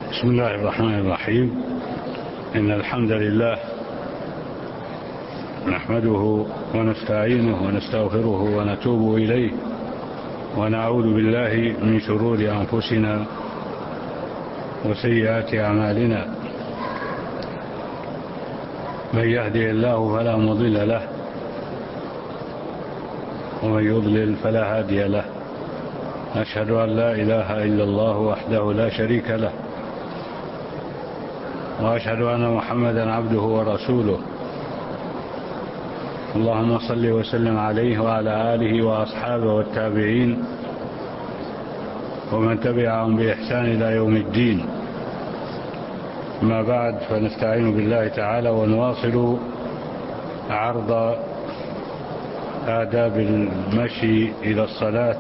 بسم الله الرحمن الرحيم. إن الحمد لله نحمده ونستعينه ونستغفره ونتوب إليه ونعوذ بالله من شرور أنفسنا وسيئات أعمالنا. من يهدي الله فلا مضل له ومن يضلل فلا هادي له. أشهد أن لا إله إلا الله وحده لا شريك له، وأشهد أن محمدا عبده ورسوله. اللهم صل وسلم عليه وعلى آله وأصحابه والتابعين ومن تبعهم بإحسان إلى يوم الدين. ما بعد، فنستعين بالله تعالى ونواصل عرض آداب المشي إلى الصلاة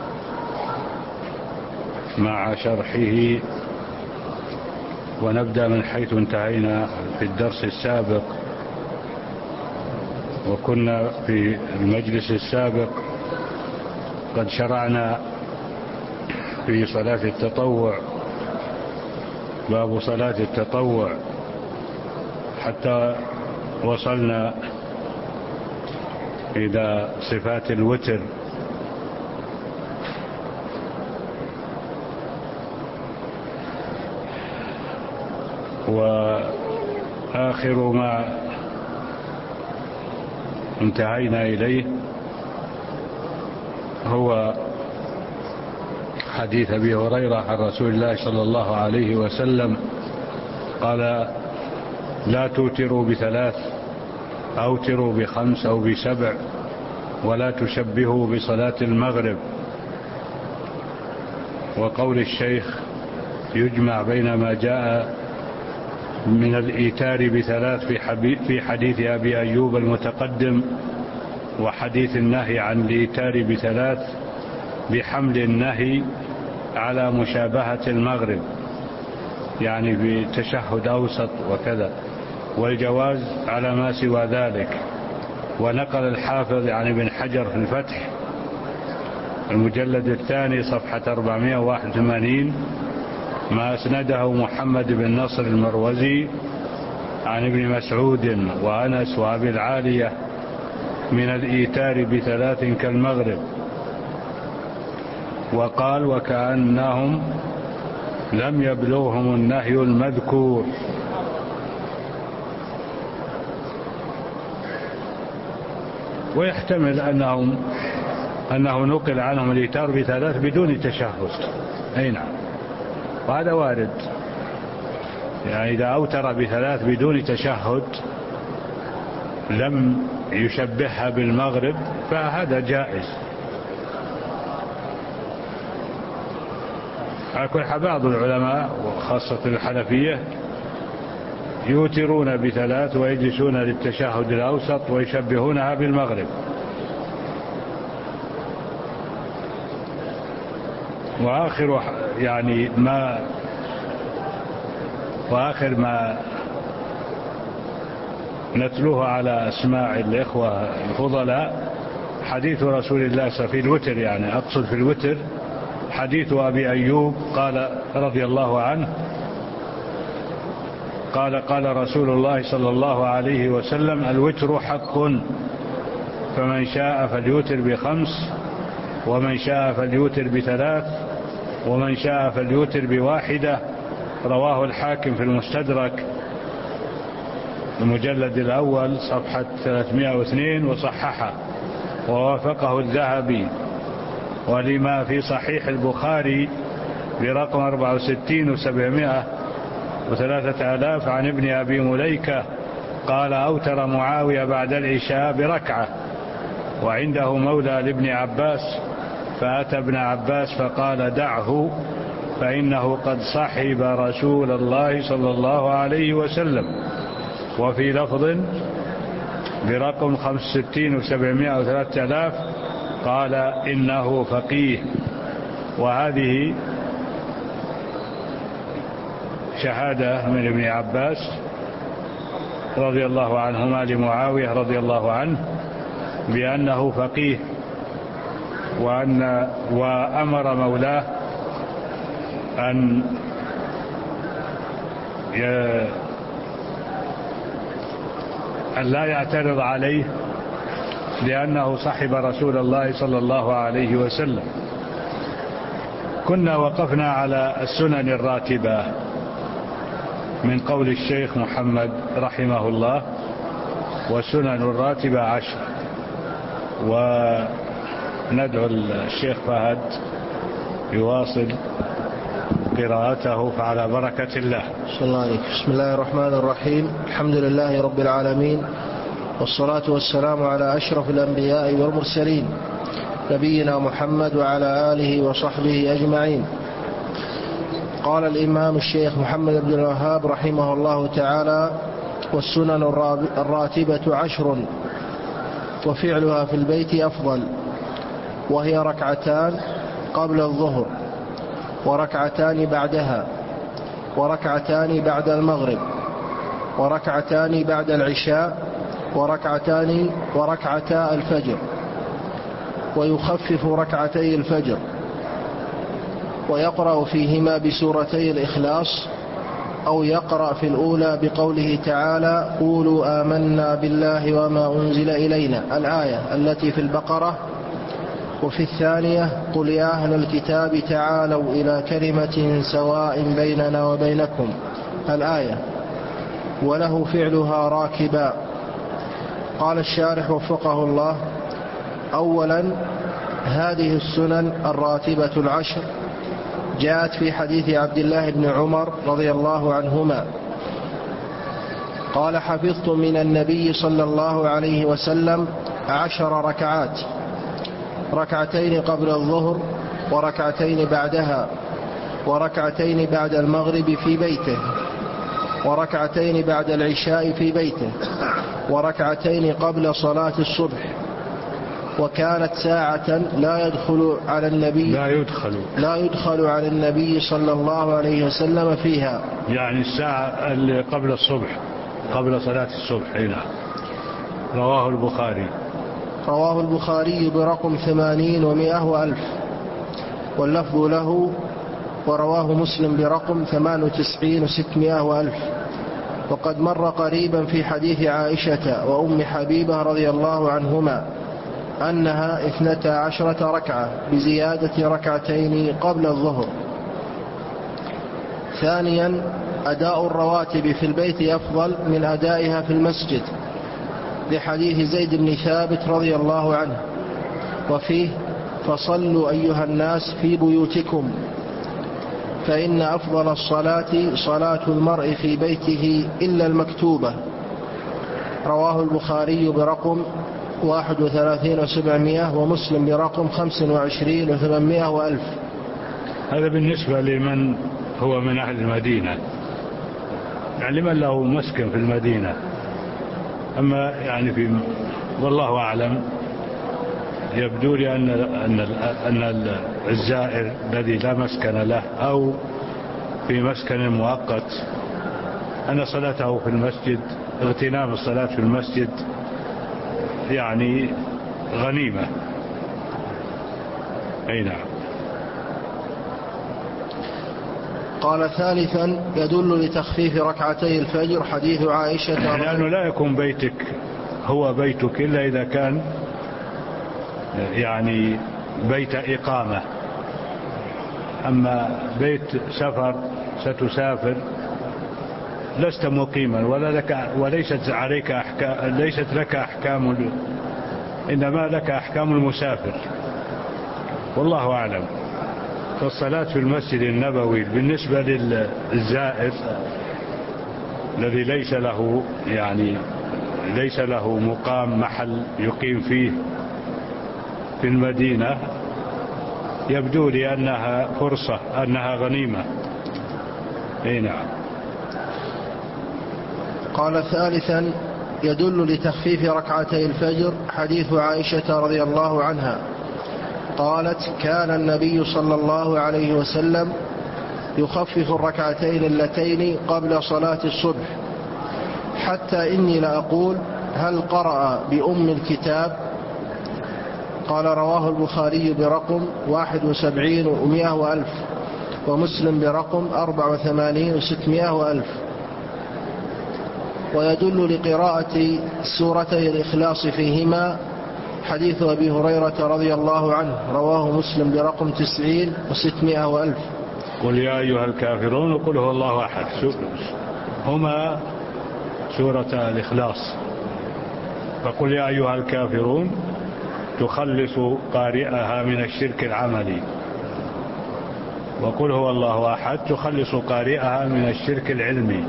مع شرحه، ونبدأ من حيث انتهينا في الدرس السابق. وكنا في المجلس السابق قد شرعنا في صلاة التطوع، باب صلاة التطوع، حتى وصلنا إلى صفات الوتر. وآخر ما انتهينا إليه هو حديث أبي هريرة عن رسول الله صلى الله عليه وسلم قال: لا توتروا بثلاث، أوتروا بخمس أو بسبع، ولا تشبهوا بصلاة المغرب. وقول الشيخ: يجمع بين ما جاء من الإيتار بثلاث في حديث أبي أيوب المتقدم، وحديث النهي عن الإيتار بثلاث بحمل النهي على مشابهة المغرب، يعني بتشهد أوسط وكذا، والجواز على ما سوى ذلك. ونقل الحافظ عن ابن حجر في الفتح المجلد الثاني صفحة 481 ما أسنده محمد بن نصر المروزي عن ابن مسعود وأنس وأبي العالية من الإيتار بثلاث كالمغرب. وقال: وكأنهم لم يبلغهم النهي المذكور. ويحتمل أنه نقل عنهم الإيتار بثلاث بدون تشهد. أي نعم، وهذا وارد، يعني إذا أوتر بثلاث بدون تشهد لم يشبهها بالمغرب فهذا جائز. على كل حال، بعض العلماء وخاصة الحنفية يوترون بثلاث ويجلسون للتشهد الأوسط ويشبهونها بالمغرب. وآخر ما نتلوه على أسماع الإخوة الفضلاء حديث رسول الله في الوتر، يعني أقصد في الوتر حديث أبي أيوب قال رضي الله عنه قال رسول الله صلى الله عليه وسلم: الوتر حق، فمن شاء فليوتر بخمس، ومن شاء فليوتر بثلاث، ومن شاء فليوتر بواحدة. رواه الحاكم في المستدرك المجلد الأول صفحة 302 وصححه، ووافقه الذهبي. ولما في صحيح البخاري برقم 64 و703 عن ابن أبي مليكة قال: أوتر معاوية بعد العشاء بركعة، وعنده مولى لابن عباس، فأتى ابن عباس فقال: دعه، فإنه قد صحب رسول الله صلى الله عليه وسلم. وفي لفظ برقم 65 و703 قال: إنه فقيه. وهذه شهادة من ابن عباس رضي الله عنهما لمعاوية رضي الله عنه بأنه فقيه، وأمر مولاه أن أن لا يعترض عليه لأنه صحب رسول الله صلى الله عليه وسلم. كنا وقفنا على السنن الراتبة من قول الشيخ محمد رحمه الله: والسنن الراتبة 10. وندعو الشيخ فهد يواصل قراءته فعلى بركة الله. بسم الله الرحمن الرحيم. الحمد لله رب العالمين، والصلاة والسلام على أشرف الأنبياء والمرسلين، نبينا محمد وعلى آله وصحبه أجمعين. قال الإمام الشيخ محمد بن الوهاب رحمه الله تعالى: والسنن الراتبة 10، وفعلها في البيت أفضل، وهي ركعتان قبل الظهر، وركعتان بعدها، وركعتان بعد المغرب، وركعتان بعد العشاء، وركعتا الفجر، ويخفف ركعتي الفجر، ويقرأ فيهما بسورتي الإخلاص، أو يقرأ في الأولى بقوله تعالى: قولوا آمنا بالله وما أنزل إلينا، الآية التي في البقرة، وفي الثانية: قل يا أهل الكتاب تعالوا إلى كلمة سواء بيننا وبينكم، الآية، وله فعلها راكبا. قال الشارح وفقه الله: أولا، هذه السنن الراتبة 10 جاءت في حديث عبد الله بن عمر رضي الله عنهما قال: حفظت من النبي صلى الله عليه وسلم 10 ركعات، ركعتين قبل الظهر، وركعتين بعدها، وركعتين بعد المغرب في بيته، وركعتين بعد العشاء في بيته، وركعتين قبل صلاة الصبح. وكانت ساعة لا يدخل على النبي صلى الله عليه وسلم فيها، يعني الساعة اللي قبل الصبح، قبل صلاة الصبح. هنا رواه البخاري برقم 80 و100 وألف، واللفظ له. ورواه مسلم برقم 98 و600 وألف. وقد مر قريبا في حديث عائشة وأم حبيبة رضي الله عنهما أنها 12 ركعة بزيادة ركعتين قبل الظهر. ثانيا، أداء الرواتب في البيت أفضل من أدائها في المسجد، لحديث زيد بن ثابت رضي الله عنه، وفيه: فصلوا أيها الناس في بيوتكم، فإن أفضل الصلاة صلاة المرء في بيته إلا المكتوبة. رواه البخاري برقم 31 و700، ومسلم برقم 25 و800 وألف. هذا بالنسبة لمن هو من أهل المدينة، يعني لمن له مسكن في المدينة. أما يعني والله أعلم، يبدو لي أن الزائر الذي لا مسكن له أو في مسكن مؤقت، أن صلاته في المسجد، اغتنام الصلاة في المسجد يعني غنيمة. أي نعم. قال: ثالثا، يدل لتخفيف ركعتي الفجر حديث عائشة، لأنه لا يكون بيتك هو بيتك إلا إذا كان يعني بيت إقامة. أما بيت سفر، ستسافر، لست مقيما وليست عليك ليست لك أحكام، إنما لك أحكام المسافر، والله أعلم. فالصلاة في المسجد النبوي بالنسبة للزائر الذي ليس له مقام، محل يقيم فيه في المدينة، يبدو لي أنها فرصة، أنها غنيمة. أي نعم. قال: ثالثا، يدل لتخفيف ركعتي الفجر حديث عائشة رضي الله عنها قالت: كان النبي صلى الله عليه وسلم يخفف الركعتين اللتين قبل صلاة الصبح، حتى إني لأقول: هل قرأ بأم الكتاب؟ قال: رواه البخاري برقم 71 و100 وألف، ومسلم برقم 84 و600 وألف. ويدل لقراءة سورتي الإخلاص فيهما حديث أبي هريرة رضي الله عنه رواه مسلم برقم 90 و600 وألف. قل يا أيها الكافرون وقل هو الله أحد هما سورة الإخلاص. فقل يا أيها الكافرون تخلص قارئها من الشرك العملي، وقل هو الله أحد تخلص قارئها من الشرك العلمي.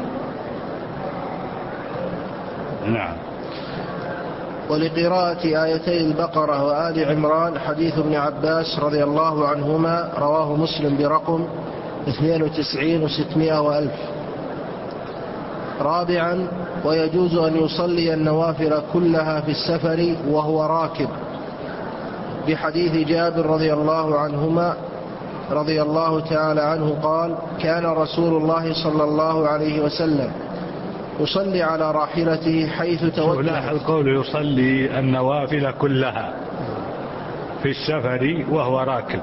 نعم. ولقراءة آيتي البقرة وآل عمران حديث ابن عباس رضي الله عنهما رواه مسلم برقم 92 و600 وألف. رابعا ويجوز أن يصلي النوافل كلها في السفر وهو راكب بحديث جابر رضي الله تعالى عنه قال كان رسول الله صلى الله عليه وسلم يصلي على راحلته حيث توجه. لاحظ القول يصلي النوافل كلها في السفر وهو راكب،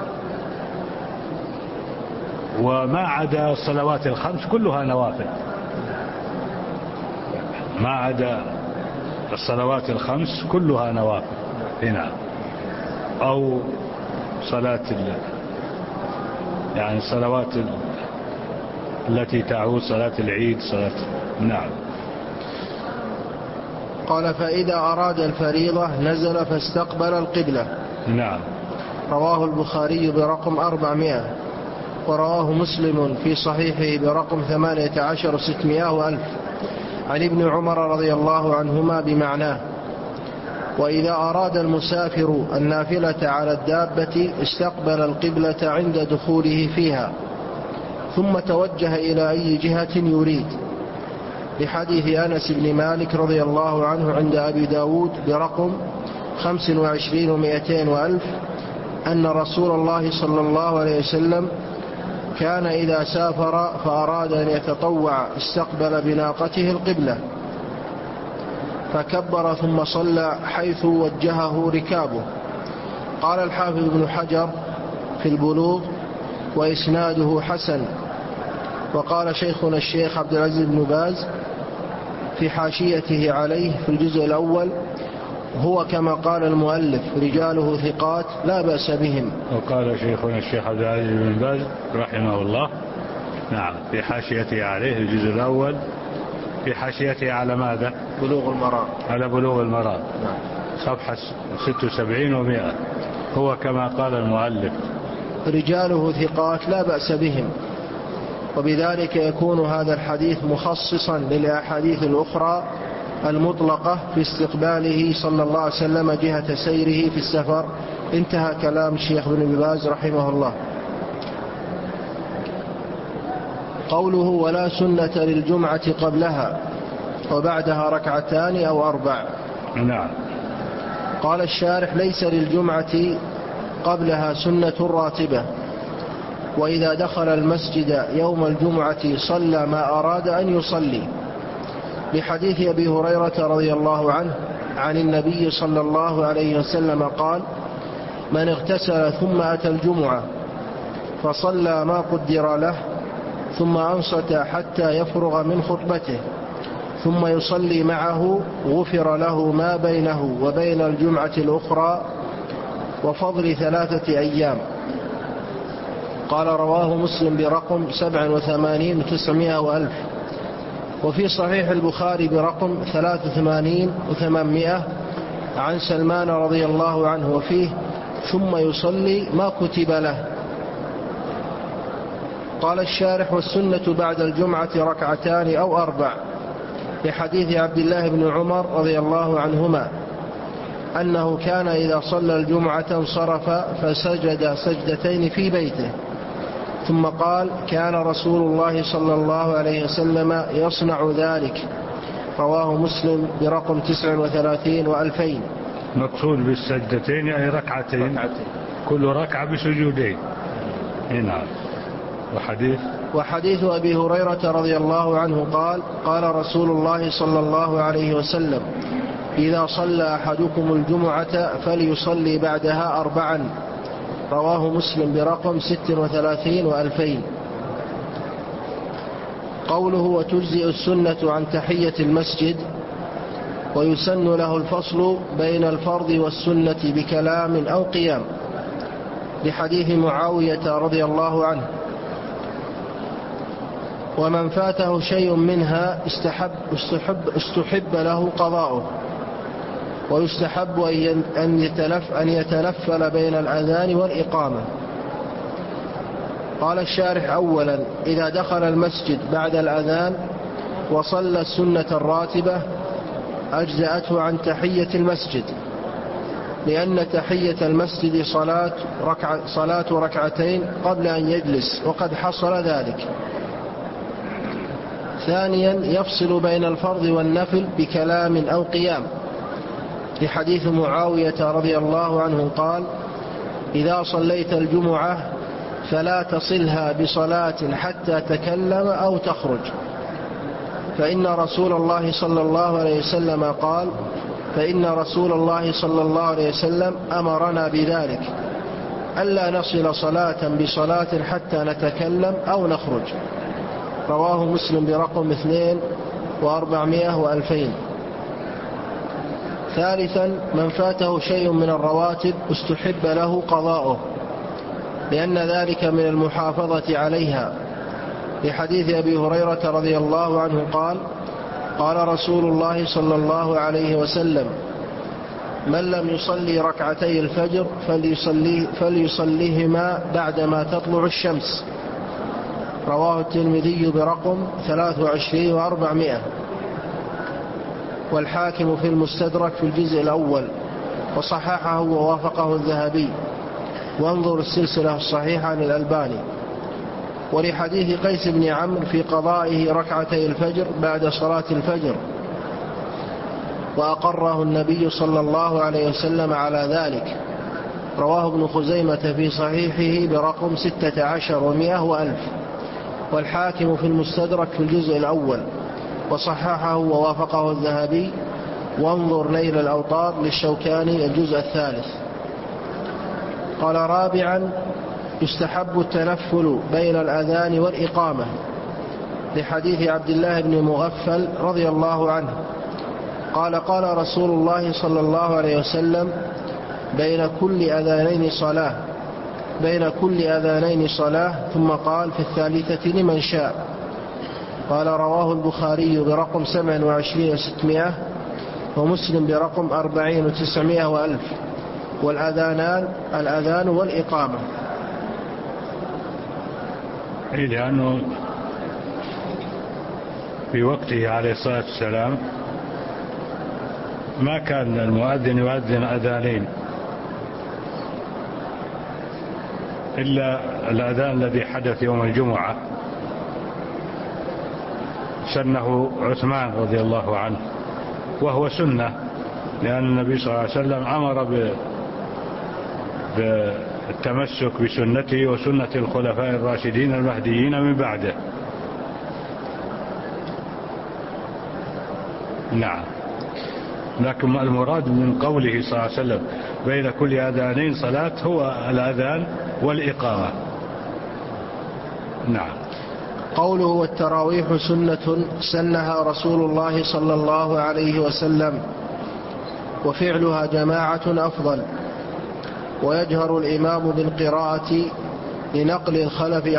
وما عدا الصلوات الخمس كلها نوافل، ما عدا الصلوات الخمس كلها نوافل. هنا أو صلاة يعني الصلوات التي تعود صلاة العيد صلاة. نعم. قال فإذا أراد الفريضة نزل فاستقبل القبلة. نعم. رواه البخاري برقم 400، ورواه مسلم في صحيحه برقم 18 و600 وألف عن ابن عمر رضي الله عنهما بمعناه. وإذا أراد المسافر النافلة على الدابة استقبل القبلة عند دخوله فيها ثم توجه إلى أي جهة يريد، لحديث أنس بن مالك رضي الله عنه عند أبي داود برقم 25 و200 وألف أن رسول الله صلى الله عليه وسلم كان إذا سافر فأراد أن يتطوع استقبل بناقته القبلة فكبر ثم صلى حيث وجهه ركابه. قال الحافظ ابن حجر في البلوغ وإسناده حسن. وقال شيخنا الشيخ عبد العزيز بن باز في حاشيته عليه في الجزء الأول هو كما قال المؤلف رجاله ثقات لا بأس بهم. وقال شيخنا الشيخ عبد العزيز بن باز رحمه الله نعم في حاشيته عليه الجزء الأول في حاشيته على ماذا؟ بلوغ المرام. على بلوغ المرام. نعم. صفحة 76 و100 هو كما قال المؤلف رجاله ثقات لا بأس بهم، وبذلك يكون هذا الحديث مخصصا للأحاديث الأخرى المطلقة في استقباله صلى الله عليه وسلم جهة سيره في السفر. انتهى كلام الشيخ بن باز رحمه الله. قوله ولا سنة للجمعة قبلها وبعدها ركعتان أو 4. نعم. قال الشارح ليس للجمعة قبلها سنة راتبة، وإذا دخل المسجد يوم الجمعة صلى ما أراد أن يصلي، بحديث أبي هريرة رضي الله عنه عن النبي صلى الله عليه وسلم قال من اغتسل ثم أتى الجمعة فصلى ما قدر له ثم أنصت حتى يفرغ من خطبته ثم يصلي معه غفر له ما بينه وبين الجمعة الأخرى وفضل 3 أيام. قال رواه مسلم برقم 87 و900 وألف، وفي صحيح البخاري برقم 83 و800 عن سلمان رضي الله عنه وفيه ثم يصلي ما كتب له. قال الشارح والسنة بعد الجمعة ركعتان أو 4، لحديث عبد الله بن عمر رضي الله عنهما أنه كان إذا صلى الجمعة انصرف فسجد سجدتين في بيته، ثم قال كان رسول الله صلى الله عليه وسلم يصنع ذلك. رواه مسلم برقم 39 و2000. مقصود بالسجدتين يعني ركعتين كل ركعة بسجودين. نعم. وحديث أبي هريرة رضي الله عنه قال قال رسول الله صلى الله عليه وسلم إذا صلى أحدكم الجمعة فليصلي بعدها 4. رواه مسلم برقم 36 و2000. قوله وتجزئ السنة عن تحية المسجد ويسن له الفصل بين الفرض والسنة بكلام أو قيام، لحديث معاوية رضي الله عنه. ومن فاته شيء منها استحب له قضاؤه، ويستحب أن يتنفل بين الأذان والإقامة. قال الشارح: أولا، إذا دخل المسجد بعد الأذان وصلى السنة الراتبة أجزأته عن تحية المسجد، لأن تحية المسجد صلاة ركعتين قبل أن يجلس، وقد حصل ذلك. ثانيا، يفصل بين الفرض والنفل بكلام أو قيام، لحديث معاوية رضي الله عنه قال: إذا صليت الجمعة فلا تصلها بصلاة حتى تكلم أو تخرج، فإن رسول الله صلى الله عليه وسلم أمرنا بذلك، ألا نصل صلاة بصلاة حتى نتكلم أو نخرج. رواه مسلم برقم 2400 و2000. ثالثا، من فاته شيء من الرواتب استحب له قضاؤه، لأن ذلك من المحافظة عليها، لحديث أبي هريرة رضي الله عنه قال: قال رسول الله صلى الله عليه وسلم: من لم يصلي ركعتي الفجر فليصليهما بعدما تطلع الشمس. رواه الترمذي برقم 23 و400، والحاكم في المستدرك في الجزء الأول، وصححه ووافقه الذهبي، وانظر السلسلة الصحيحة للألباني. ولحديث قيس بن عمرو في قضائه ركعتي الفجر بعد صلاة الفجر، وأقره النبي صلى الله عليه وسلم على ذلك. رواه ابن خزيمة في صحيحه برقم 16 و100 و1000، والحاكم في المستدرك في الجزء الأول، وصححه ووافقه الذهبي، وانظر نيل الأوطار للشوكاني الجزء الثالث. قال: رابعا، يستحب التنفل بين الأذان والإقامة، لحديث عبد الله بن مغفل رضي الله عنه قال: قال رسول الله صلى الله عليه وسلم: بين كل أذانين صلاة، ثم قال: في الثالثة لمن شاء. قال: رواه البخاري برقم 27 و600، ومسلم برقم 40 و900 و1000، والأذانان الأذان والإقامة. لأنه في وقته عليه الصلاة والسلام ما كان المؤذن يؤذن أذانين، إلا الأذان الذي حدث يوم الجمعة سنه عثمان رضي الله عنه، وهو سنة، لأن النبي صلى الله عليه وسلم أمر بالتمسك بسنته وسنة الخلفاء الراشدين المهديين من بعده. نعم، لكن المراد من قوله صلى الله عليه وسلم بين كل أذانين صلاة هو الأذان والإقامة. نعم. قوله: والتراويح سنة سنها رسول الله صلى الله عليه وسلم، وفعلها جماعة أفضل، ويجهر الإمام بالقراءة لنقل الخلف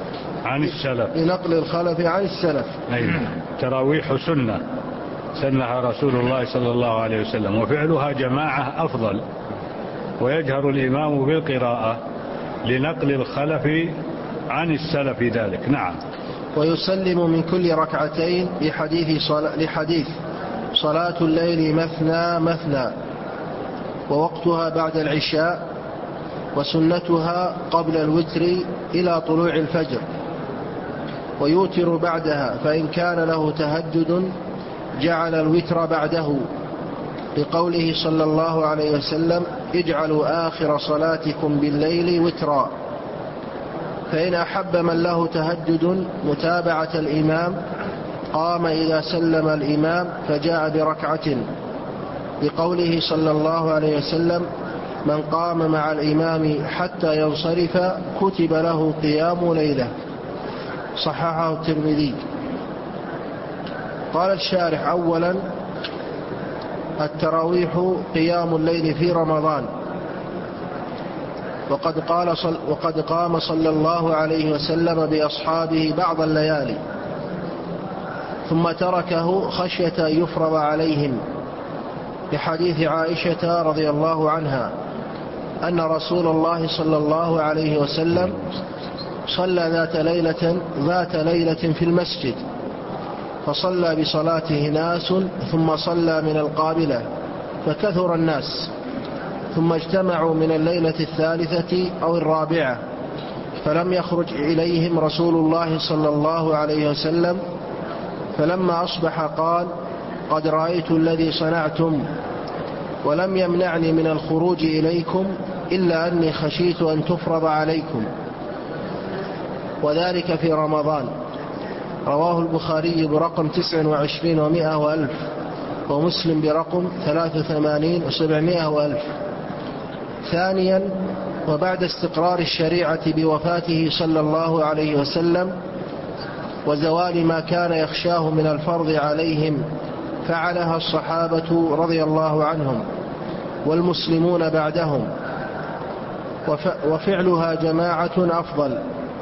عن السلف. أيوة. تراويح سنة سنها رسول الله صلى الله عليه وسلم، وفعلها جماعة أفضل، ويجهر الإمام بالقراءة لنقل الخلف عن السلف ذلك. نعم. ويسلم من كل ركعتين لحديث صلاة الليل مثنى مثنى، ووقتها بعد العشاء، وسنتها قبل الوتر إلى طلوع الفجر، ويوتر بعدها، فإن كان له تهجد جعل الوتر بعده، لقوله صلى الله عليه وسلم: اجعلوا آخر صلاتكم بالليل وترا. فإن أحب من له تهجد متابعة الإمام قام إذا سلم الإمام فجاء بركعة، لقوله صلى الله عليه وسلم: من قام مع الإمام حتى ينصرف كتب له قيام ليلة. صححه الترمذي. قال الشارح: أولا التراويح قيام الليل في رمضان، وقد قام صلى الله عليه وسلم بأصحابه بعض الليالي ثم تركه خشية أن يفرض عليهم، لحديث عائشة رضي الله عنها أن رسول الله صلى الله عليه وسلم صلى ذات ليلة في المسجد، فصلى بصلاته ناس ثم صلى من القابلة فكثر الناس، ثم اجتمعوا من الليلة الثالثة أو الرابعة، فلم يخرج إليهم رسول الله صلى الله عليه وسلم، فلما أصبح قال: قد رأيت الذي صنعتم، ولم يمنعني من الخروج إليكم إلا أني خشيت أن تفرض عليكم، وذلك في رمضان. رواه البخاري برقم 29 و100 وألف، ومسلم برقم 83 و700 وألف. ثانيا، وبعد استقرار الشريعة بوفاته صلى الله عليه وسلم وزوال ما كان يخشاه من الفرض عليهم، فعلها الصحابة رضي الله عنهم والمسلمون بعدهم، وفعلها جماعة أفضل.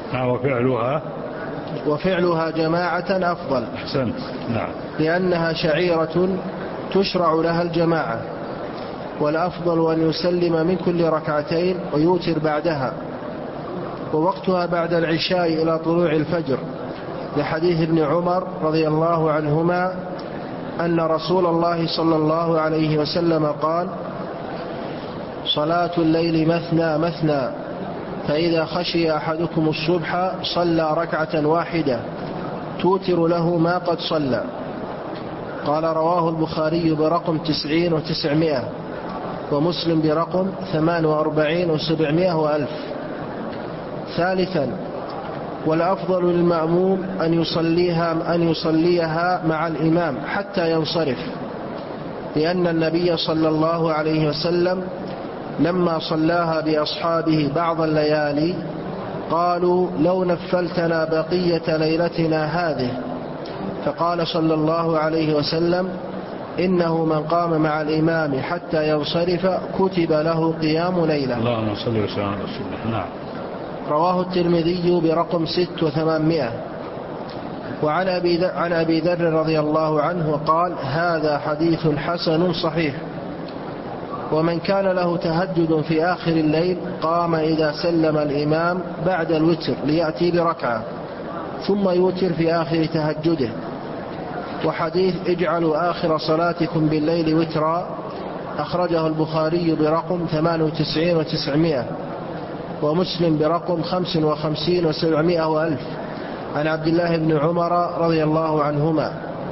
وفعلها جماعة أفضل. أحسنت. نعم. لأنها شعيرة تشرع لها الجماعة، والأفضل أن يسلم من كل ركعتين ويوتر بعدها، ووقتها بعد العشاء إلى طلوع الفجر، لحديث ابن عمر رضي الله عنهما أن رسول الله صلى الله عليه وسلم قال: صلاة الليل مثنى مثنى، فإذا خشي أحدكم الصبح صلى ركعة واحدة توتر له ما قد صلى. قال: رواه البخاري برقم 90 و900، ومسلم برقم 48 و700 وألف. ثالثا، والأفضل للمأموم أن يصليها مع الإمام حتى ينصرف، لأن النبي صلى الله عليه وسلم لما صلاها بأصحابه بعض الليالي قالوا: لو نفلتنا بقية ليلتنا هذه، فقال صلى الله عليه وسلم: إنه من قام مع الإمام حتى ينصرف كتب له قيام ليلة. اللهم صل وسلم على رسول الله. نعم. رواه الترمذي برقم 6 و800. وعن أبي ذر رضي الله عنه قال: هذا حديث حسن صحيح. ومن كان له تهجد في آخر الليل قام إذا سلم الإمام بعد الوتر ليأتي بركعة ثم يوتر في آخر تهجده. وحديث اجعلوا آخر صلاتكم بالليل وترا أخرجه البخاري برقم 98 و900، ومسلم برقم 55 و700 وألف، عن عبد الله بن عمر رضي الله عنهما.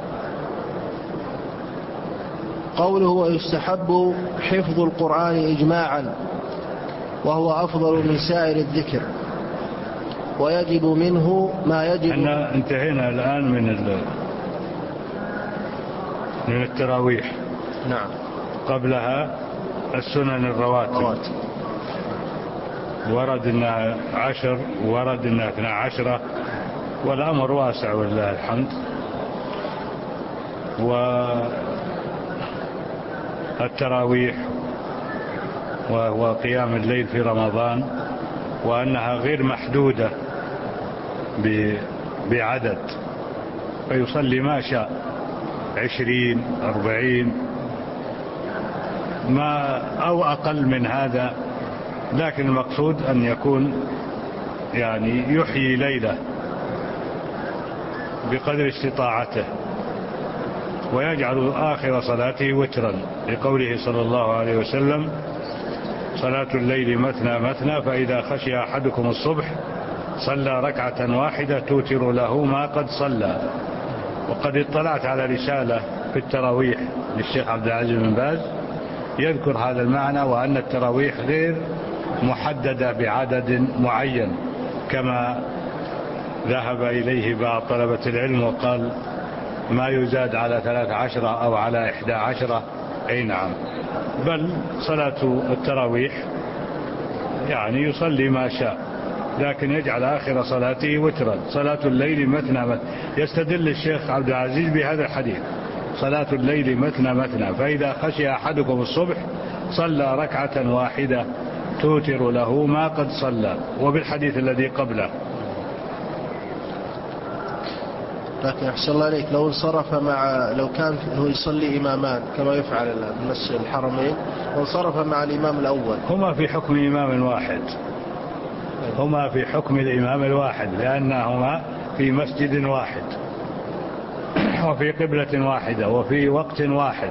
قوله: ويستحب حفظ القرآن إجماعا، وهو أفضل من سائر الذكر، ويجب منه ما يجب. احنا انتهينا الآن من التراويح. نعم. قبلها السنن الرواتب، ورد انها 10 ورد انها 12، والأمر واسع ولله الحمد. والتراويح وهو قيام الليل في رمضان، وأنها غير محدودة بعدد، فيصلي ما شاء 20 40 ما أو أقل من هذا، لكن المقصود أن يكون يعني يحيي ليلة بقدر استطاعته، ويجعل آخر صلاته وترا، لقوله صلى الله عليه وسلم: صلاة الليل مثنى مثنى، فإذا خشي أحدكم الصبح صلى ركعة واحدة توتر له ما قد صلى. وقد اطلعت على رسالة في التراويح للشيخ عبد العزيز بن باز يذكر هذا المعنى، وأن التراويح غير محددة بعدد معين كما ذهب إليه بعض طلبة العلم وقال ما يزاد على 13 أو على 11. أي نعم، بل صلاة التراويح يعني يصلي ما شاء، لكن يجعل آخر صلاته وترا. صلاة الليل مثنى مثنى. يستدل الشيخ عبد العزيز بهذا الحديث: صلاة الليل مثنى مثنى، فإذا خشي أحدكم الصبح صلى ركعة واحدة توتر له ما قد صلى. وبالحديث الذي قبله. لكن أحسن الله عليك، لو كان هو يصلي إمامان كما يفعل المسجد الحرمين، وانصرف مع الإمام الأول، هما في حكم إمام واحد، هما في حكم الإمام الواحد، لأنهما في مسجد واحد وفي قبلة واحدة وفي وقت واحد،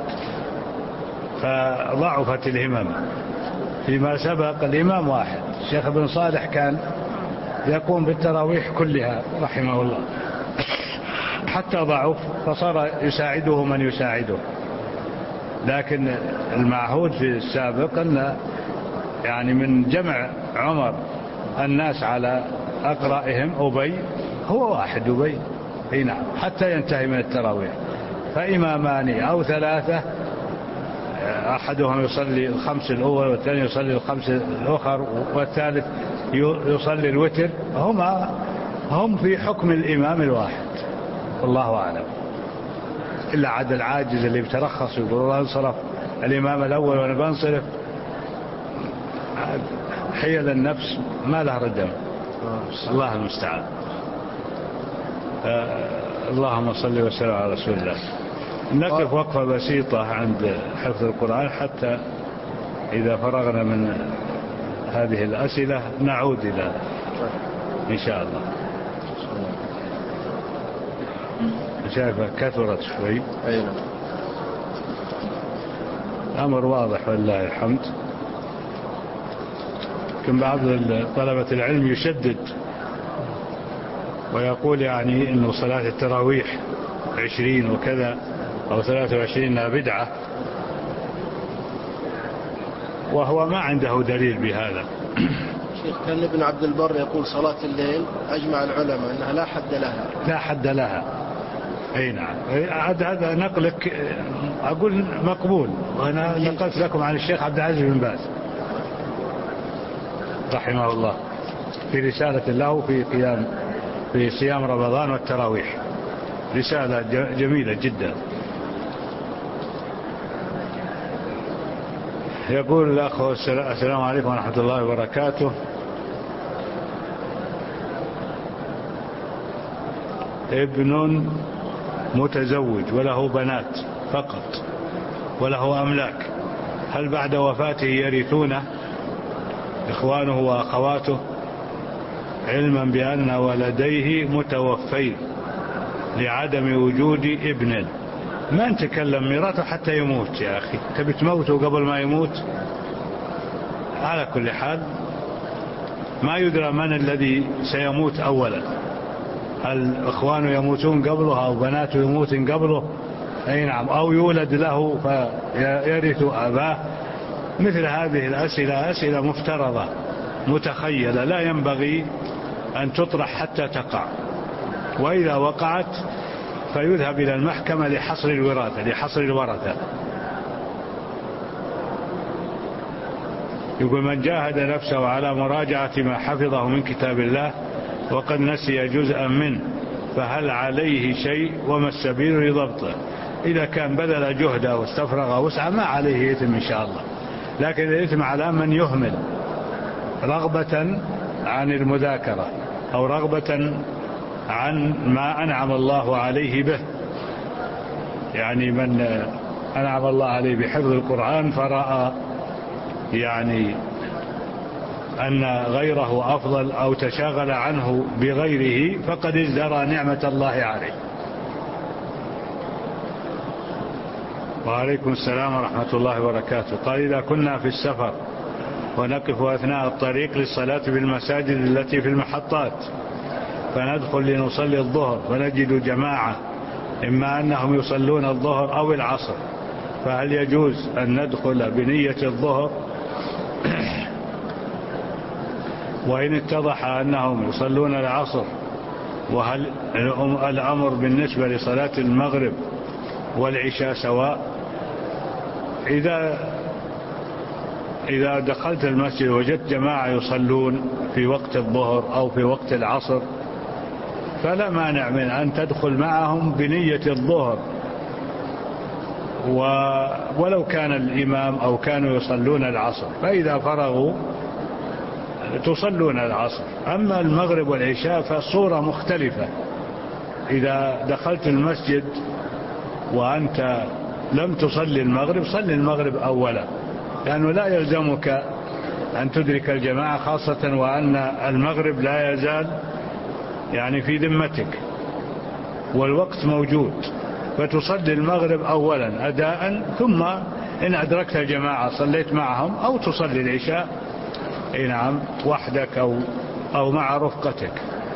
فضعفت الهمم. فيما سبق الإمام واحد. الشيخ بن صالح كان يقوم بالتراويح كلها رحمه الله، حتى ضعف فصار يساعده من يساعده. لكن المعهود في السابق أن يعني من جمع عمر الناس على أقرائهم أبي، هو واحد أبي، نعم، حتى ينتهي من التراويح. فإمامان أو ثلاثة، أحدهم يصلي الخمس الأول والثاني يصلي الخمس الأخر والثالث يصلي الوتر، هم في حكم الإمام الواحد، والله أعلم. إلا عاد العاجز اللي بترخص يقول الله انصرف الإمام الأول وأنا بنصرف، حيل النفس ما له ردم. الله المستعان. اللهم صل وسلم على رسول الله. نقف وقفة بسيطة عند حفظ القرآن حتى إذا فرغنا من هذه الأسئلة نعود إلى إن شاء الله. شايفة كثرت شوي. أيوة. أمر واضح والله الحمد. لكن بعض طلبة العلم يشدد ويقول يعني إنه صلاة التراويح 20 وكذا أو 23 بدعة، وهو ما عنده دليل بهذا. شيخ كان ابن عبد البر يقول صلاة الليل أجمع العلماء أنها لا حد لها. لا حد لها. أي نعم. هذا نقلك أقول مقبول، وأنا نقلت لكم عن الشيخ عبد العزيز بن باز رحمه الله في رسالة له في صيام رمضان والتراويح، رسالة جميلة جدا. يقول الأخ: السلام عليكم ورحمة الله وبركاته. ابن متزوج وله بنات فقط وله أملاك، هل بعد وفاته يرثونه إخوانه وأخواته، علما بأن ولديه متوفين لعدم وجود ابن؟ ما نتكلم ميراثه حتى يموت يا أخي، تبي تموته قبل ما يموت؟ على كل حال ما يدرى من الذي سيموت أولا، هل إخوانه يموتون قبله أو بناته يموتون قبله؟ أي نعم. أو يولد له فيرث أباه. مثل هذه الأسئلة أسئلة مفترضة متخيلة لا ينبغي أن تطرح حتى تقع، وإذا وقعت فيذهب إلى المحكمة لحصر الورثة. يقول: من جاهد نفسه على مراجعة ما حفظه من كتاب الله وقد نسي جزءا منه فهل عليه شيء وما السبيل لضبطه؟ إذا كان بذل جهده واستفرغ وسعى ما عليه إثم إن شاء الله، لكن الإثم على من يهمل رغبة عن المذاكرة أو رغبة عن ما أنعم الله عليه به. يعني من أنعم الله عليه بحفظ القرآن فرأى يعني أن غيره أفضل أو تشاغل عنه بغيره فقد ازدرى نعمة الله عليه. وعليكم السلام ورحمة الله وبركاته. قال: إذا كنا في السفر ونقف أثناء الطريق للصلاة في المساجد التي في المحطات فندخل لنصلي الظهر فنجد جماعة إما أنهم يصلون الظهر أو العصر، فهل يجوز أن ندخل بنية الظهر؟ وإن اتضح أنهم يصلون العصر، وهل الأمر بالنسبة لصلاة المغرب والعشاء سواء؟ إذا إذا دخلت المسجد وجدت جماعة يصلون في وقت الظهر أو في وقت العصر فلا مانع من أن تدخل معهم بنية الظهر، ولو كان الإمام أو كانوا يصلون العصر، فإذا فرغوا تصلون العصر. أما المغرب والعشاء فصورة مختلفة. إذا دخلت المسجد وأنت لم تصلي المغرب صلي المغرب أولا، لأنه لا يلزمك أن تدرك الجماعة، خاصة وأن المغرب لا يزال يعني في ذمتك والوقت موجود، فتصلي المغرب أولا أداء، ثم إن أدركت الجماعة صليت معهم، أو تصلي العشاء نعم وحدك أو مع رفقتك.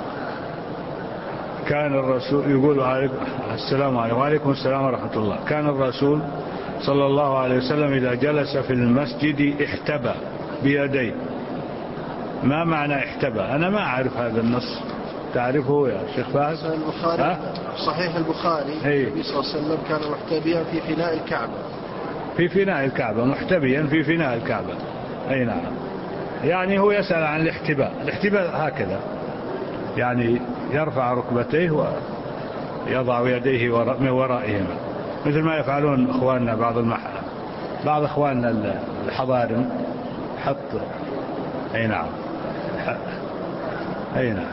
كان الرسول يقول السلام عليكم. وعليكم السلام ورحمة الله. كان الرسول صلى الله عليه وسلم إذا جلس في المسجد احتبى بيديه. ما معنى احتبى؟ أنا ما أعرف هذا النص، تعرفه يا شيخ فهد؟ صحيح البخاري النبي صلى الله عليه وسلم كان محتبيا في فناء الكعبة. في فناء الكعبة، محتبيا في فناء الكعبة. أي نعم. يعني هو يسأل عن الاحتباء. الاحتباء هكذا، يعني يرفع ركبتيه ويضع يديه من ورائهما، مثل ما يفعلون اخواننا بعض اخواننا الحضارم. حط اي نعم اي نعم.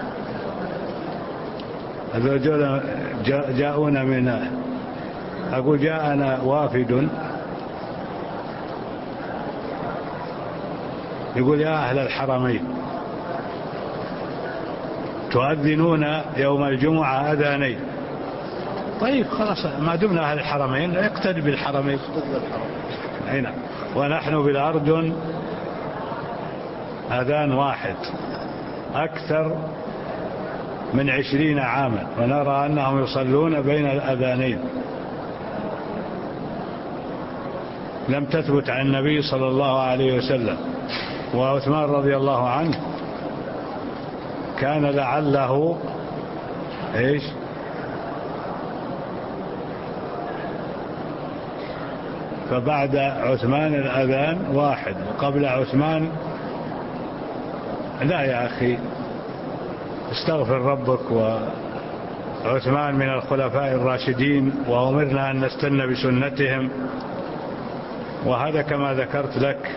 هذول جاءونا من، اقول جاءنا وافد يقول يا اهل الحرمين تؤذنون يوم الجمعة أذانين. طيب خلاص، ما دمنا أهل الحرمين يقتدي بالحرمين. هنا ونحن بالأردن أذان واحد أكثر من 20 عاما، ونرى أنهم يصلون بين الأذانين. لم تثبت عن النبي صلى الله عليه وسلم. وعثمان رضي الله عنه كان لعله ايش فبعد عثمان الأذان واحد، وقبل عثمان لا يا أخي استغفر ربك. وعثمان من الخلفاء الراشدين وأمرنا أن نستنى بسنتهم، وهذا كما ذكرت لك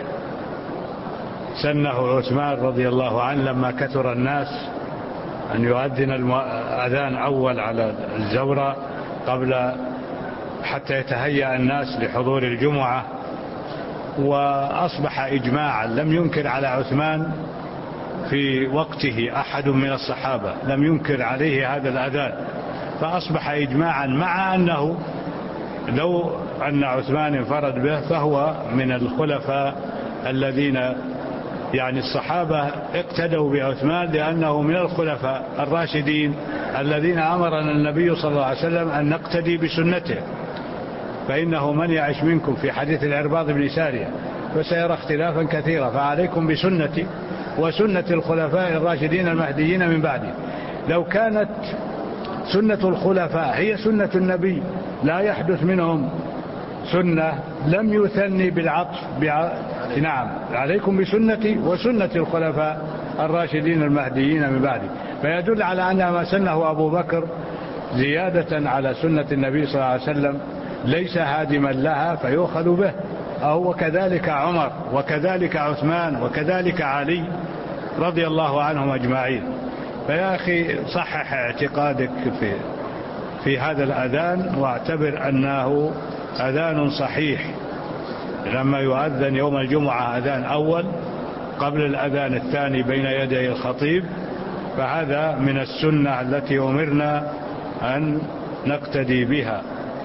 سنه عثمان رضي الله عنه لما كثر الناس أن يؤذن الأذان أول على الزورة قبل حتى يتهيأ الناس لحضور الجمعة. وأصبح إجماعا، لم ينكر على عثمان في وقته أحد من الصحابة، لم ينكر عليه هذا الأذان، فأصبح إجماعا، مع أنه لو أن عثمان انفرد به فهو من الخلفاء الذين يعني الصحابة اقتدوا بعثمان لأنه من الخلفاء الراشدين الذين أمرنا النبي صلى الله عليه وسلم أن نقتدي بسنته. فإنه من يعش منكم في حديث العرباض بن سارية فسيرى اختلافا كثيرا، فعليكم بسنتي وسنة الخلفاء الراشدين المهديين من بعدي. لو كانت سنة الخلفاء هي سنة النبي لا يحدث منهم سنة لم يثني بالعطف نعم عليكم بسنتي وسنة الخلفاء الراشدين المهديين من بعدي، فيدل على أن ما سنه أبو بكر زيادة على سنة النبي صلى الله عليه وسلم ليس هادما لها فيؤخذ به، أو وكذلك عمر وكذلك عثمان وكذلك علي رضي الله عنهم أجمعين. فيا أخي صحح اعتقادك في هذا الأذان، واعتبر أنه أذان صحيح لما يؤذن يوم الجمعة أذان أول قبل الأذان الثاني بين يدي الخطيب، فهذا من السنة التي أمرنا أن نقتدي بها.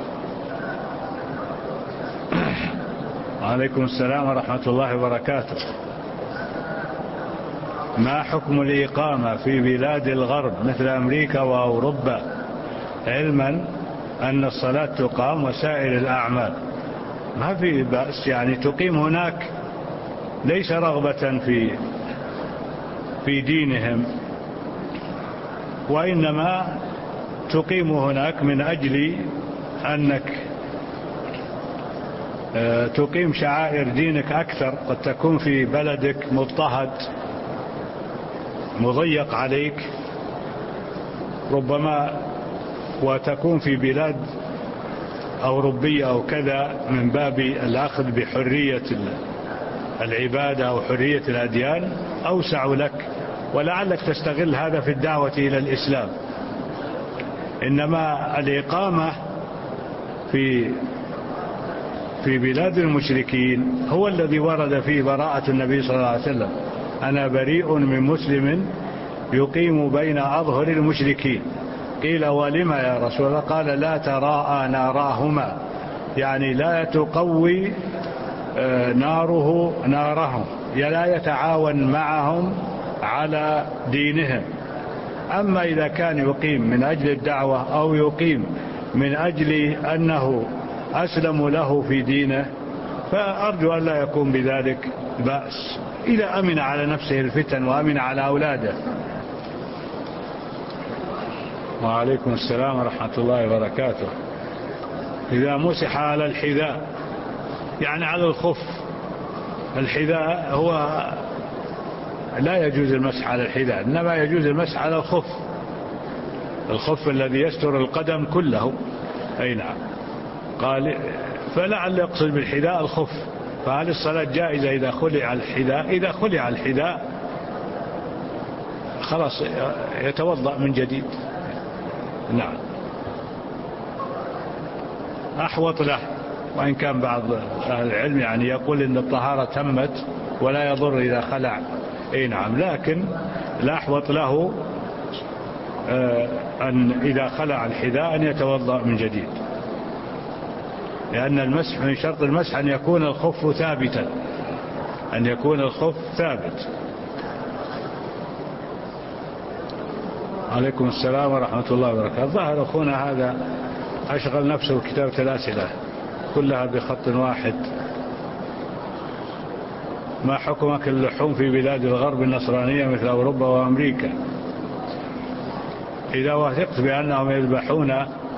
وعليكم السلام ورحمة الله وبركاته. ما حكم الإقامة في بلاد الغرب مثل أمريكا وأوروبا، علما أن الصلاة تقام وسائر الأعمال؟ ما في بأس، يعني تقيم هناك ليس رغبة في دينهم، وإنما تقيم هناك من أجل أنك تقيم شعائر دينك أكثر. قد تكون في بلدك مضطهد مضيق عليك ربما، وتكون في بلاد أوروبية أو كذا من باب الأخذ بحرية العبادة أو حرية الأديان أوسع لك، ولعلك تستغل هذا في الدعوة إلى الإسلام. إنما الإقامة في بلاد المشركين هو الذي ورد فيه براءة النبي صلى الله عليه وسلم: أنا بريء من مسلم يقيم بين أظهر المشركين. قيل: ولما يا رسول الله؟ قال: لا تراءى ناراهما، يعني لا تقوي ناره نارهم، لا يتعاون معهم على دينهم. أما إذا كان يقيم من أجل الدعوة أو يقيم من أجل أنه أسلم له في دينه، فأرجو أن لا يكون بذلك بأس إذا أمن على نفسه الفتن وأمن على أولاده. وعليكم السلام ورحمة الله وبركاته. إذا مسح على الحذاء، يعني على الخف، الحذاء هو لا يجوز المسح على الحذاء، إنما يجوز المسح على الخف الذي يستر القدم كله. أي نعم. قال: فلعل يقصد بالحذاء الخف. فهل الصلاة جائزة إذا خلع الحذاء؟ إذا خلع الحذاء خلاص يتوضأ من جديد. نعم، أحوط له. وإن كان بعض أهل العلم يعني يقول إن الطهارة تمت ولا يضر إذا خلع. أي نعم، لكن لا أحوط له أن إذا خلع الحذاء أن يتوضأ من جديد، لأن المسح من شرط المسح أن يكون الخف ثابتا، أن يكون الخف ثابت. عليكم السلام ورحمة الله وبركاته. ظهر أخونا هذا أشغل نفسه بكتابة الأسئلة كلها بخط واحد. ما حكمك اللحوم في بلاد الغرب النصرانية مثل أوروبا وأمريكا؟ إذا وثقت بأنهم يذبحون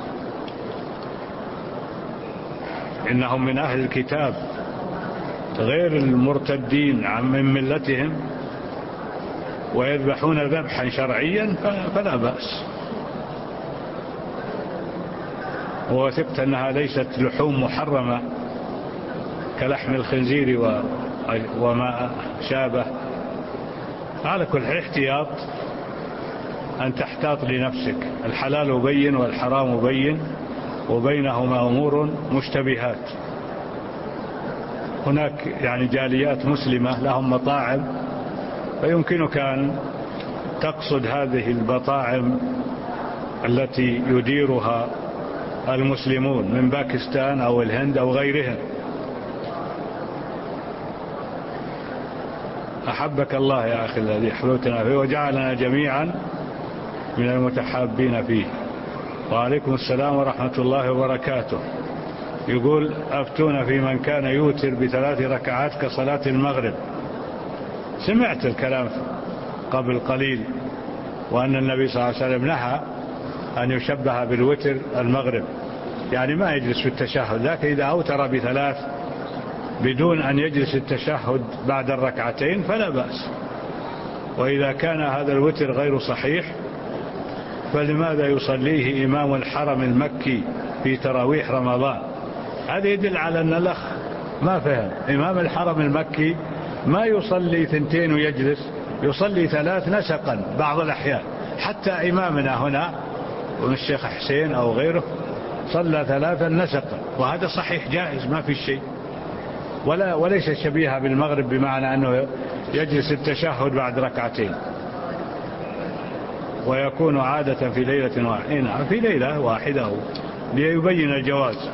إنهم من أهل الكتاب غير المرتدين عن من ملتهم ويذبحون ذبحا شرعيا فلا بأس. ووثقت أنها ليست لحوم محرمة كلحم الخنزير وما شابه. على كل احتياط، أن تحتاط لنفسك. الحلال بين والحرام بين، وبينهما أمور مشتبهات. هناك يعني جاليات مسلمة لهم مطاعم، فيمكنك أن تقصد هذه المطاعم التي يديرها المسلمون من باكستان أو الهند أو غيرهم. أحبك الله يا أخي الذي حلوتنا فيه وجعلنا جميعا من المتحابين فيه. وعليكم السلام ورحمة الله وبركاته. يقول: أفتونا في من كان يوتر ب3 ركعات كصلاة المغرب. سمعت الكلام قبل قليل، وأن النبي صلى الله عليه وسلم نهى أن يشبه بالوتر المغرب، يعني ما يجلس في التشهد، لكن إذا أوتر ب3 بدون أن يجلس التشهد بعد الركعتين فلا بأس. وإذا كان هذا الوتر غير صحيح فلماذا يصليه إمام الحرم المكي في تراويح رمضان؟ هذا يدل على أن الأخ ما فهم. إمام الحرم المكي ما يصلي 2 ويجلس، يصلي 3 نسقا بعض الأحيان. حتى إمامنا هنا والشيخ حسين أو غيره صلى 3 نسقا، وهذا صحيح جائز ما في شيء، وليس شبيها بالمغرب بمعنى أنه يجلس التشهد بعد ركعتين، ويكون عادة في ليلة واحدة. في ليلة واحدة ليبين الجواز.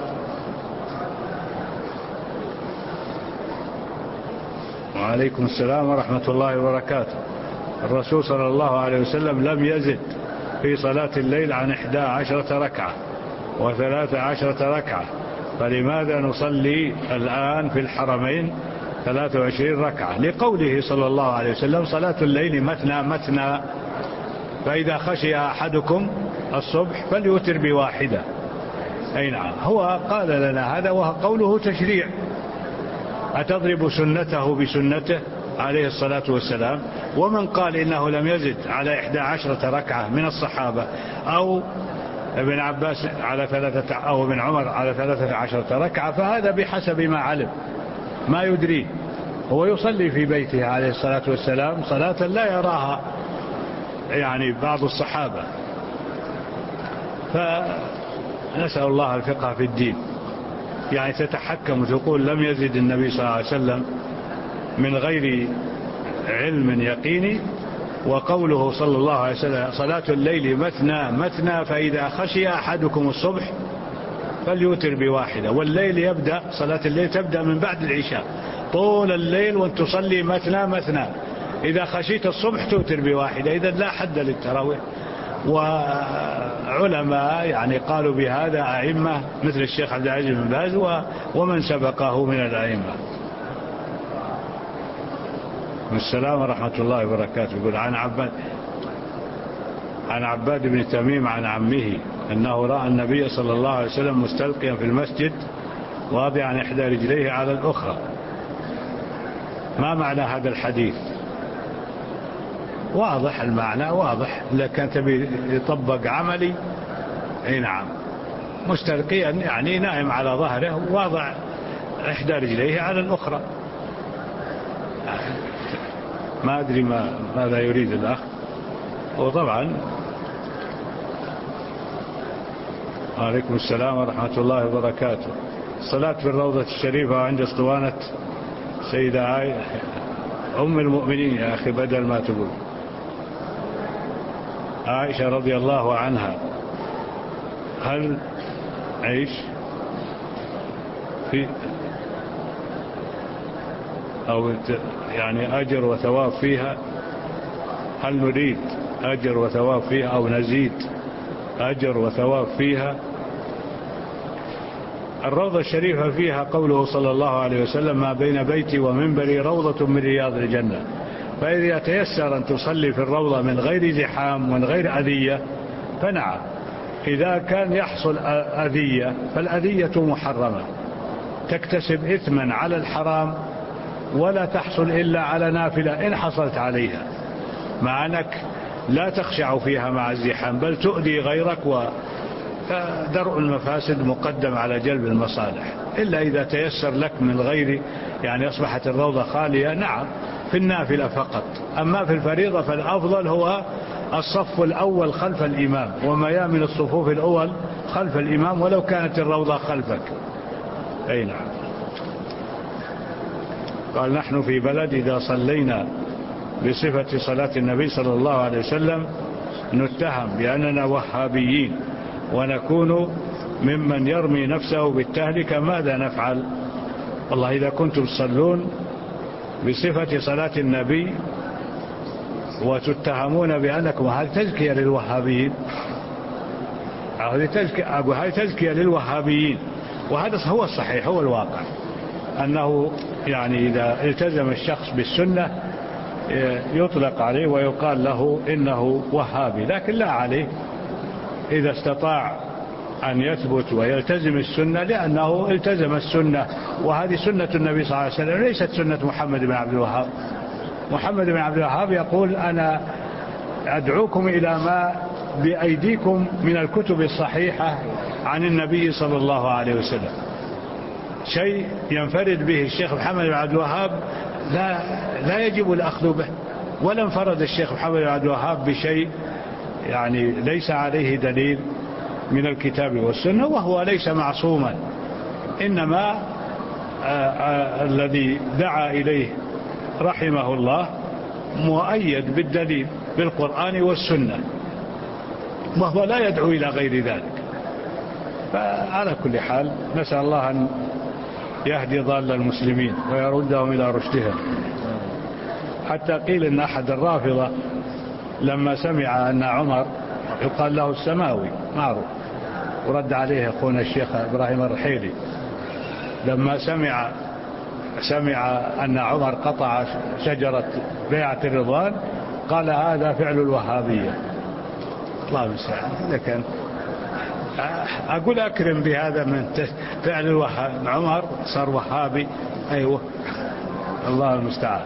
وعليكم السلام ورحمة الله وبركاته. الرسول صلى الله عليه وسلم لم يزد في صلاة الليل عن 11 ركعة و13 ركعة، فلماذا نصلي الآن في الحرمين 23 ركعة؟ لقوله صلى الله عليه وسلم: صلاة الليل مثنى مثنى، فإذا خشي أحدكم الصبح فليوتر ب1. أي نعم، هو قال لنا هذا، وهو قوله تشريع، أتضرب سنته بسنته عليه الصلاة والسلام؟ ومن قال إنه لم يزد على 11 ركعة من الصحابة أو ابن عباس على 3 أو ابن عمر على 13 ركعة فهذا بحسب ما علم، ما يدريه. هو يصلي في بيته عليه الصلاة والسلام صلاة لا يراها يعني بعض الصحابة. فنسأل الله الفقه في الدين، يعني تتحكم تقول لم يزد النبي صلى الله عليه وسلم من غير علم يقيني. وقوله صلى الله عليه وسلم صلاة الليل مثنى مثنى فإذا خشي أحدكم الصبح فليوتر بواحدة. والليل يبدأ، صلاة الليل تبدأ من بعد العشاء طول الليل وأن تصلي مثنى مثنى، إذا خشيت الصبح توتر بواحدة. إذا لا حد للتراويح. وعلماء يعني قالوا بهذا أئمة مثل الشيخ عبد العزيز بن باز ومن سبقه من الأئمة. السلام ورحمة الله وبركاته. يقول عن عباد بن تميم عن عمه أنه رأى النبي صلى الله عليه وسلم مستلقيا في المسجد واضعا إحدى رجليه على الأخرى. ما معنى هذا الحديث؟ واضح المعنى، واضح، لكن تبي يطبق عملي. اي نعم، مستلقيا يعني نائم على ظهره واضع إحدى رجليه على الأخرى. ما أدري ماذا يريد الأخ. وطبعا عليكم السلام ورحمة الله وبركاته. الصلاة في الروضة الشريفة عند اسطوانة سيدة عائشة أم المؤمنين يا أخي، بدل ما تقول عائشة رضي الله عنها، هل عيش في أو يعني أجر وثواب فيها؟ هل نريد أجر وثواب فيها أو نزيد أجر وثواب فيها؟ الروضة الشريفة فيها قوله صلى الله عليه وسلم ما بين بيتي ومنبري روضة من رياض الجنة. فإذا تيسر أن تصلي في الروضة من غير زحام ومن غير أذية فنعم. إذا كان يحصل أذية فالأذية محرمة، تكتسب إثما على الحرام ولا تحصل إلا على نافلة إن حصلت عليها، مع أنك لا تخشع فيها مع الزحام بل تؤذي غيرك، ودرء المفاسد مقدم على جلب المصالح. إلا إذا تيسر لك من غير يعني أصبحت الروضة خالية، نعم في النافلة فقط. أما في الفريضة فالأفضل هو الصف الأول خلف الإمام، وميامن الصفوف الأول خلف الإمام ولو كانت الروضة خلفك. أي نعم. قال نحن في بلد إذا صلينا بصفة صلاة النبي صلى الله عليه وسلم نتهم بأننا وهابيين ونكون ممن يرمي نفسه بالتهلكة، ماذا نفعل؟ والله إذا كنتم تصلون بصفة صلاة النبي وتتهمون بأنكم، هذه تزكية للوهابيين، هذه تزكية للوهابيين. وهذا هو الصحيح، هو الواقع، أنه يعني إذا التزم الشخص بالسنة يطلق عليه ويقال له إنه وهابي، لكن لا عليه إذا استطاع أن يثبت ويلتزم السنة، لأنه التزم السنة، وهذه سنة النبي صلى الله عليه وسلم ليست سنة محمد بن عبد الوهاب. محمد بن عبد الوهاب يقول أنا أدعوكم إلى ما بأيديكم من الكتب الصحيحة عن النبي صلى الله عليه وسلم. شيء ينفرد به الشيخ محمد بن عبد الوهاب لا يجب الأخذ به، ولا انفرد الشيخ محمد بن عبد الوهاب بشيء يعني ليس عليه دليل من الكتاب والسنة، وهو ليس معصوما، إنما الذي دعا إليه رحمه الله مؤيد بالدليل بالقرآن والسنة، وهو لا يدعو إلى غير ذلك. فعلى كل حال نسأل الله أن يهدي ضال المسلمين ويردهم إلى رشدهم. حتى قيل أن أحد الرافضة لما سمع أن عمر يقال له السماوي معروف، ورد عليه أخونا الشيخ إبراهيم الرحيلي، لما سمع أن عمر قطع شجرة بيعة الرضوان قال هذا فعل الوهابية. الله المستعان. لكن أقول أكرم بهذا من فعل الوهاب، عمر صار وهابي. أيوه الله المستعان.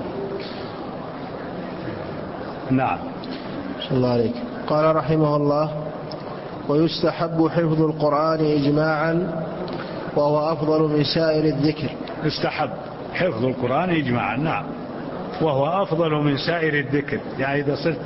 نعم. صلى الله عليك. قال رحمه الله: ويستحب حفظ القرآن إجماعا وهو أفضل من سائر الذكر. يستحب حفظ القرآن إجماعا، نعم، وهو أفضل من سائر الذكر. يعني إذا صرت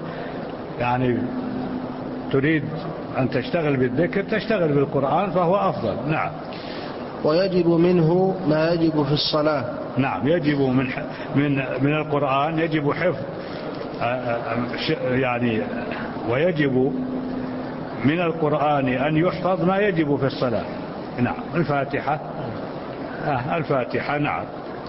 تريد أن تشتغل بالذكر تشتغل بالقرآن فهو أفضل. نعم. ويجب منه ما يجب في الصلاة. نعم، يجب من القرآن يجب حفظ، ويجب من القرآن أن يحفظ ما يجب في الصلاة. نعم. الفاتحة. نعم.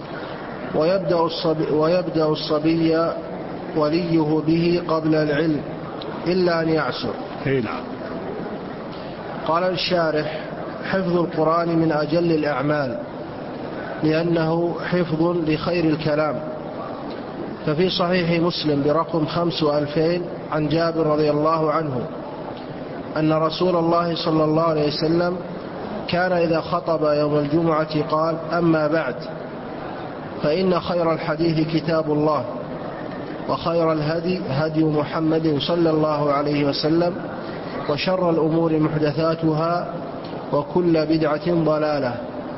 ويبدأ الصبي وليه به قبل العلم إلا أن يعسر. نعم. قال الشارح: حفظ القرآن من أجل الأعمال لأنه حفظ لخير الكلام. ففي صحيح مسلم برقم 5,2000 عن جابر رضي الله عنه أن رسول الله صلى الله عليه وسلم كان إذا خطب يوم الجمعة قال: أما بعد، فإن خير الحديث كتاب الله، وخير الهدي هدي محمد صلى الله عليه وسلم، وشر الأمور محدثاتها، وكل بدعة ضلالة.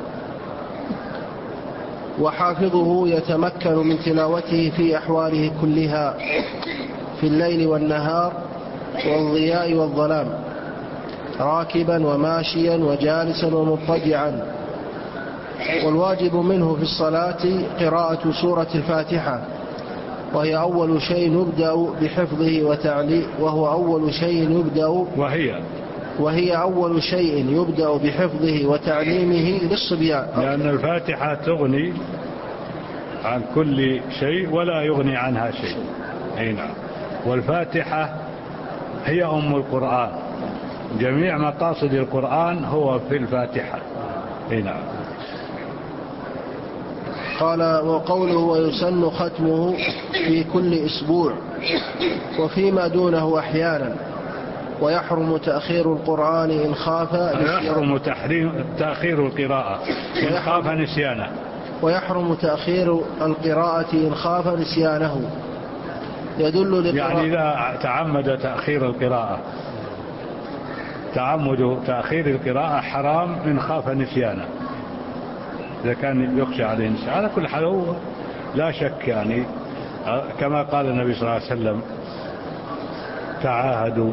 وحافظه يتمكن من تلاوته في أحواله كلها، في الليل والنهار، والضياء والظلام، راكبا وماشيا وجالسا ومضطجعا. والواجب منه في الصلاة قراءة سورة الفاتحة، وهي أول شيء نبدأ بحفظه وهي أول شيء يبدأ بحفظه وتعليمه للصبيان، لأن الفاتحة تغني عن كل شيء ولا يغني عنها شيء. نعم. والفاتحة هي أم القرآن، جميع مقاصد القرآن هو في الفاتحة. نعم. قال: وقوله ويسن ختمه في كل أسبوع وفيما دونه أحيانا. ويحرم تأخير القرآن إن خاف يحرم تأخير القراءة إن خاف نسيانه. ويحرم تأخير القراءة إن خاف نسيانه. يدل يعني إذا تعمد تأخير القراءة، تعمد تأخير القراءة حرام إن خاف نسيانه، إذا كان يخشى عليه النسيان. على كل حال هو لا شك كما قال النبي صلى الله عليه وسلم: تعاهدوا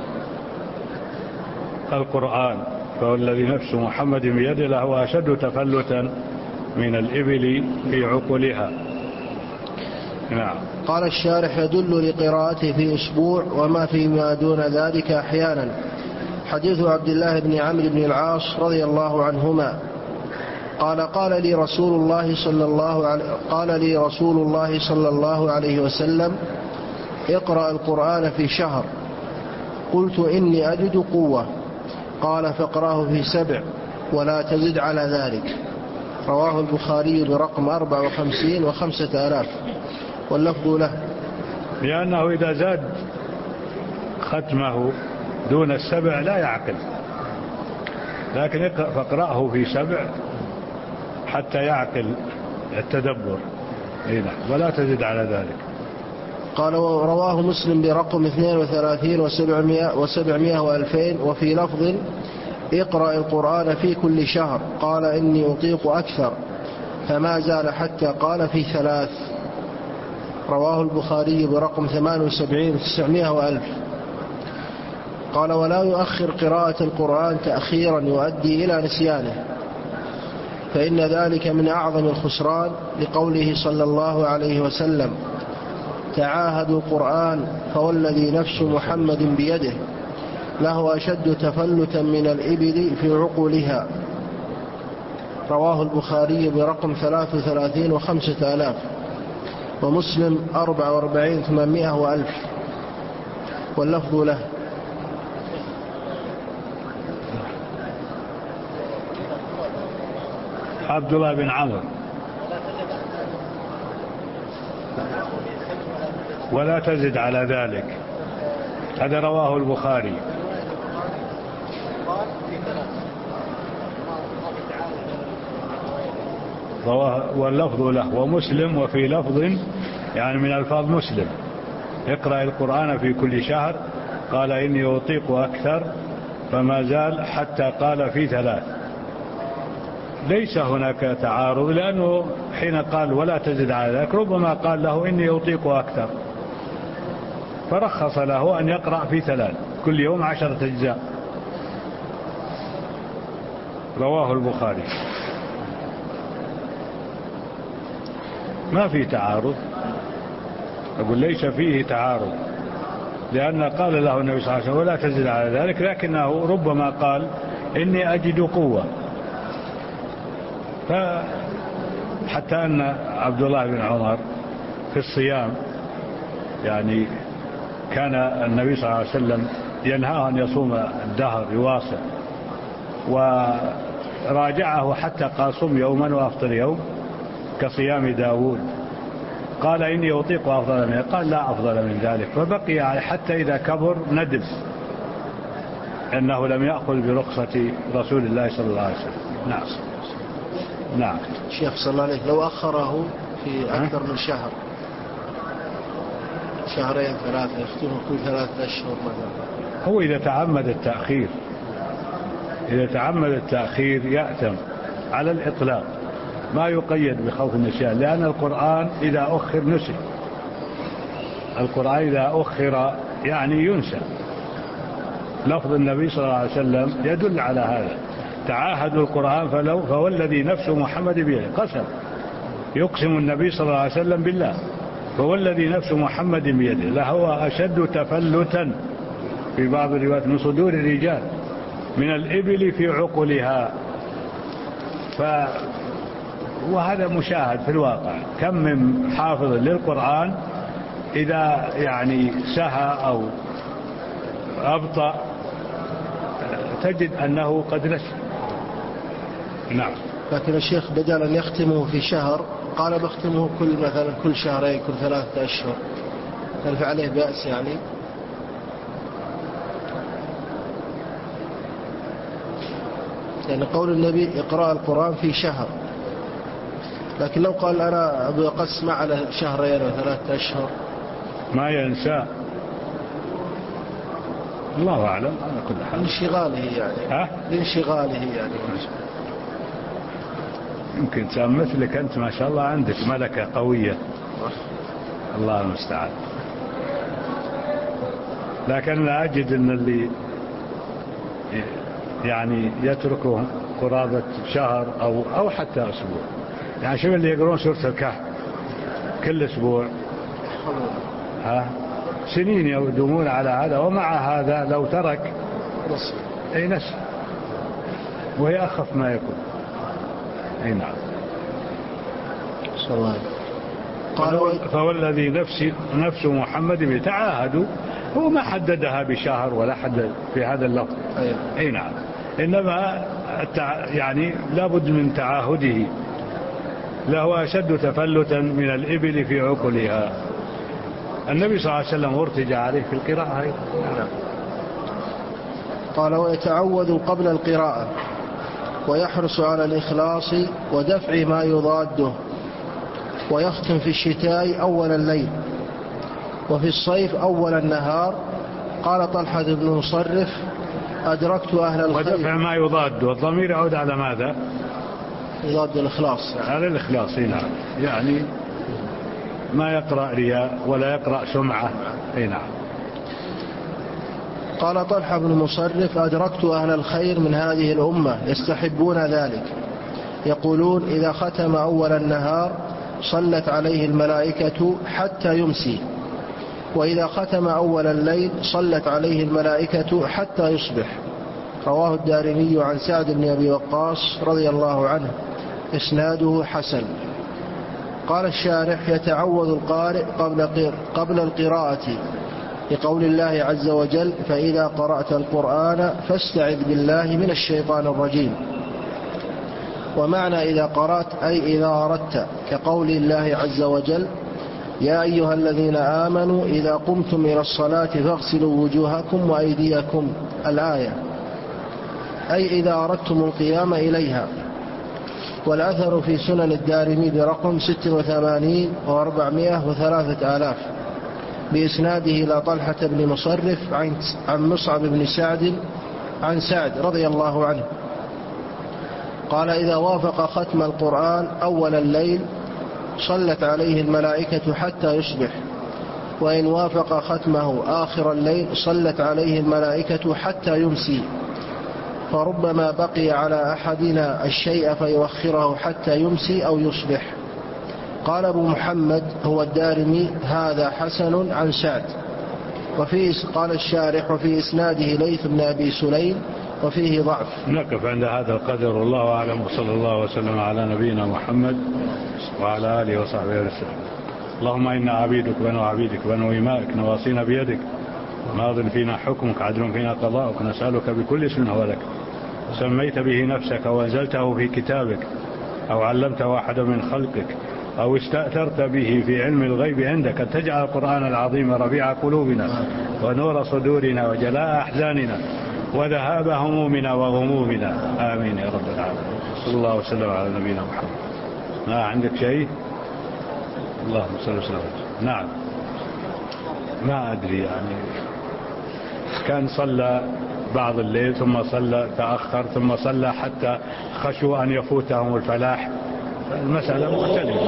القرآن فوالذي نفس محمد بيده لهو أشد تفلتا من الإبل في عقلها. نعم. قال الشارح: يدل لقراءته في أسبوع وما فيما دون ذلك أحيانا حديث عبد الله بن عمرو بن العاص رضي الله عنهما قال لي رسول الله صلى الله عليه وسلم: اقرأ القرآن في شهر. قلت: إني أجد قوة. قال: فاقرأه في 7 ولا تزد على ذلك. رواه البخاري برقم 54 و5000، واللفظ له. لأنه إذا زاد ختمه دون 7 لا يعقل، لكن فاقرأه في 7 حتى يعقل التدبر. ولا تزد على ذلك. قال: ورواه مسلم برقم 32 و700 و2000، وفي لفظ: اقرأ القرآن في كل شهر. قال: إني أطيق أكثر. فما زال حتى قال: في 3. رواه البخاري برقم 78 و900 و1000. قال: ولا يؤخر قراءة القرآن تأخيرا يؤدي إلى نسيانه، فإن ذلك من أعظم الخسران، لقوله صلى الله عليه وسلم: تعاهدوا القرآن فوالذي نفس محمد بيده له أشد تفلتا من الإبل في عقولها. رواه البخاري برقم 33 و5000، ومسلم 44 800 و1000، واللفظ له. عبد الله بن عمرو: ولا تزد على ذلك. هذا رواه البخاري. واللفظ له، ومسلم وفي لفظ يعني من ألفاظ مسلم: اقرأ القرآن في كل شهر، قال إني أطيق أكثر، فما زال حتى قال في 3. ليس هناك تعارض، لأنه حين قال ولا تزد على ذلك ربما قال له إني أطيق أكثر، فرخص له أن يقرأ في 3 كل يوم 10 أجزاء. رواه البخاري. ما في تعارض، أقول ليس فيه تعارض، لأن قال له النبي صلى الله عليه وسلم ولا تزد على ذلك، لكنه ربما قال إني أجد قوة. حتى أن عبد الله بن عمر في الصيام يعني كان النبي صلى الله عليه وسلم ينهاه أن يصوم الدهر يواصل، وراجعه حتى قال صم يوما وأفطر يوم كصيام داود، قال إني أطيق أفضل منه، قال لا أفضل من ذلك، فبقي حتى إذا كبر ندم أنه لم يأخذ برخصة رسول الله صلى الله عليه وسلم. نعم. نعم. شيخ صلى الله عليه لو أخره في أكثر من شهر، 2 3 يختمه كل 3 أشهر مثلا، هو إذا تعمد التأخير يأثم على الإطلاق، ما يقيد بخوف النسيان، لأن القرآن إذا أخر نسي، القرآن إذا أخر يعني ينسى. لفظ النبي صلى الله عليه وسلم يدل على هذا: تعاهدوا القرآن فوالذي نفس محمد بيده، قسم يقسم النبي صلى الله عليه وسلم بالله، فوالذي نفس محمد بيده لهو أشد تفلتا في بعض الروايات من صدور الرجال من الإبل في عقلها. وهذا مشاهد في الواقع، كم من حافظ للقرآن إذا يعني سهى أو أبطأ تجد أنه قد نسي. نعم. لكن الشيخ بدل أن يختمه في شهر قال بختمه مثلا كل 2 شهرين كل 3 أشهر، هل فعليه بأس يعني قول النبي اقرأ القرآن في شهر، لكن لو قال أنا أبو أقسم على 2 شهرين و3 أشهر ما ينسى، الله أعلم. على كل حال لانشغاله يعني يمكن تسام مثلك أنت ما شاء الله عندك ملكة قوية، الله المستعان. لكن لا أجد أن اللي يعني يتركه قرابة شهر أو حتى أسبوع، يعني شوف اللي يقرون سورة الكهف كل أسبوع، سنين يدومون على هذا، ومع هذا لو ترك أي نسي، وهي أخف ما يكون. أي نعم. فوالذي نفس محمد يتعاهدوا، هو ما حددها بشهر ولا حدد في هذا اللفظ. أي نعم، إنما يعني لابد من تعاهده، لهو أشد تفلتا من الإبل في عقلها. النبي صلى الله عليه وسلم ارتجى عليه في القراءة. قال ويتعوذ قبل القراءة ويحرص على الإخلاص ودفع ما يضاده، ويختم في الشتاء أول الليل وفي الصيف أول النهار. قال طلحة بن مصرف أدركت أهل الخير. ودفع ما يضاد، والضمير يعود على ماذا؟ يضاد الإخلاص، على الإخلاص. نعم، يعني ما يقرأ رياء ولا يقرأ سمعة. أي نعم. قال طلحة بن مصرف أدركت أهل الخير من هذه الأمة يستحبون ذلك، يقولون إذا ختم أول النهار صلت عليه الملائكة حتى يمسي، وإذا ختم أول الليل صلت عليه الملائكة حتى يصبح. رواه الدارمي عن سعد بن أبي وقاص رضي الله عنه، إسناده حسن. قال الشارح يتعوذ القارئ قبل القراءة لقول الله عز وجل فإذا قرأت القرآن فاستعذ بالله من الشيطان الرجيم. ومعنى إذا قرأت أي إذا أردت، كقول الله عز وجل يا أيها الذين آمنوا إذا قمتم إلى الصلاة فاغسلوا وجوهكم وأيديكم، الآية، أي إذا أردتم القيام إليها. والأثر في سنن الدارمي برقم 86 و403 آلاف بإسناده إلى طلحة بن مصرف عن مصعب بن سعد عن سعد رضي الله عنه قال: إذا وافق ختم القرآن أول الليل صلت عليه الملائكة حتى يصبح، وإن وافق ختمه آخر الليل صلت عليه الملائكة حتى يمسي، فربما بقي على أحدنا الشيء فيؤخره حتى يمسي أو يصبح. قال أبو محمد هو الدارمي: هذا حسن عن سعد. قال الشارح: وفي إسناده ليث بن أبي سليم وفيه ضعف. نقف عند هذا القدر، والله أعلم، وصلى الله وسلم على نبينا محمد وعلى آله وصحبه وسلم. اللهم إنا عبيدك بنو عبيدك بنو إمائك نواصينا بيدك، ماض فينا حكمك، عدل فينا قضاؤك، نسألك بكل اسم هو لك سميت به نفسك وأنزلته في كتابك أو علمته أحدا من خلقك أو استأثرت به في علم الغيب عندك أن تجعل القرآن العظيم ربيع قلوبنا ونور صدورنا وجلاء أحزاننا وذهاب همومنا وغمومنا، آمين يا رب العالمين. صلى الله وسلم على نبينا محمد. ما عندك شيء؟ اللهم صل وسلم. نعم، ما أدري، يعني كان صلى بعض الليل ثم صلى تأخر ثم صلى حتى خشوا أن يفوتهم الفلاح، المسألة مختلفة.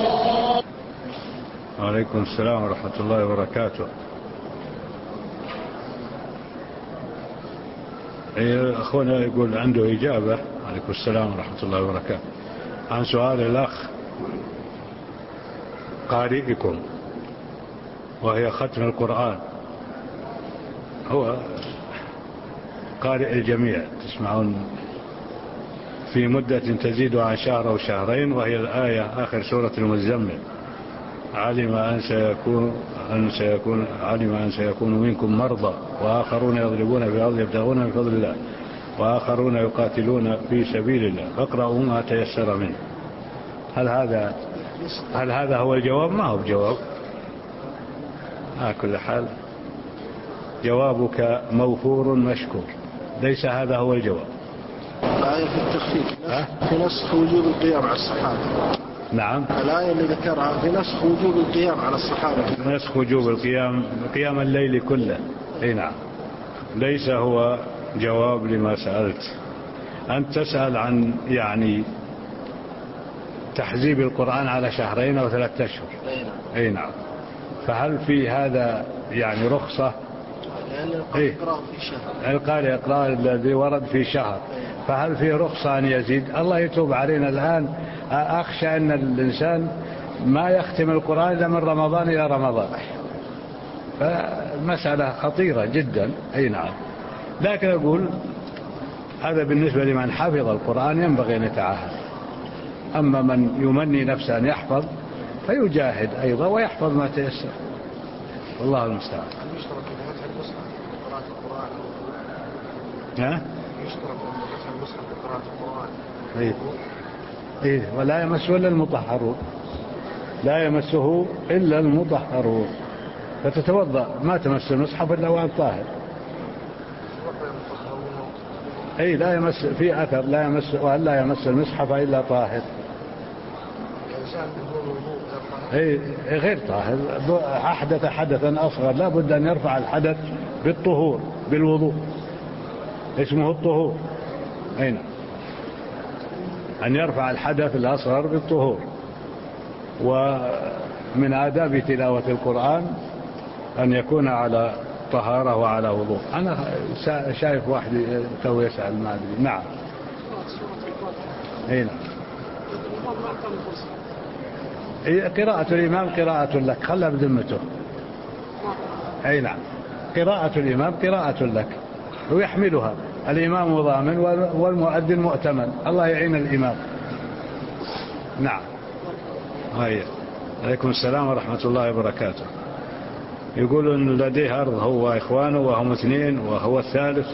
وعليكم السلام ورحمة الله وبركاته. أخونا يقول عنده إجابة، عليكم السلام ورحمة الله وبركاته، عن سؤال الأخ قارئكم وهي ختم القرآن. هو قارئ الجميع، تسمعون، في مدة تزيد عن شهر أو شهرين، وهي الآية آخر سورة المزمل: علم أن سيكون منكم مرضى وآخرون يضربون في الأرض يبتغون من فضل الله وآخرون يقاتلون في سبيل الله فاقرأوا ما تيسر منه. هل هذا هو الجواب؟ ما هو بجواب. على كل حال جوابك موفور مشكور، ليس هذا هو الجواب. الآية في التخفيف في نسخ وجوب القيام على الصحابة. نعم، الآية اللي ذكرها في نسخ وجوب القيام على الصحابة، نسخ وجوب قيام الليل كله. اي نعم، ليس هو جواب لما سألت. أنت تسأل عن يعني تحزيب القرآن على شهرين أو 3 أشهر. اي نعم، فهل في هذا يعني رخصة؟ القارئ يقرأ الذي ورد في شهر، فهل في رخصة أن يزيد؟ الله يتوب علينا الآن. أخشى أن الإنسان ما يختم القرآن إلا من رمضان إلى رمضان، فالمسألة خطيرة جدا. أي نعم، لكن أقول هذا بالنسبة لمن حفظ القرآن ينبغي أن يتعاهد. أما من يمني نفسه أن يحفظ فيجاهد أيضا ويحفظ ما تيسر، والله المستعان. إيه، ولا يمسه إلا المطهرون، لا يمسه إلا المطهرون، فتتوضأ ما تمس المصحف إلا وأنت طاهر. أي لا يمس، في أثر لا يمس، وأن لا يمس المصحف إلا طاهر. أي غير طاهر، أحدث حدثا أصغر لا بد أن يرفع الحدث بالطهور بالوضوء، اسمه الطهور. أين أن يرفع الحدث الأصغر بالطهور. ومن آداب تلاوة القرآن أن يكون على طهارة وعلى وضوء. أنا شايف واحد تو يسأل ما أدري. نعم، هنا قراءة الإمام قراءة لك، خلها بذمته. أي نعم، قراءة الإمام قراءة لك ويحملها الإمام ضامن والمؤذن مؤتمن، الله يعين الإمام. نعم. عليكم السلام ورحمة الله وبركاته. يقول أن لديه أرض هو وإخوانه وهم 2 وهو الثالث.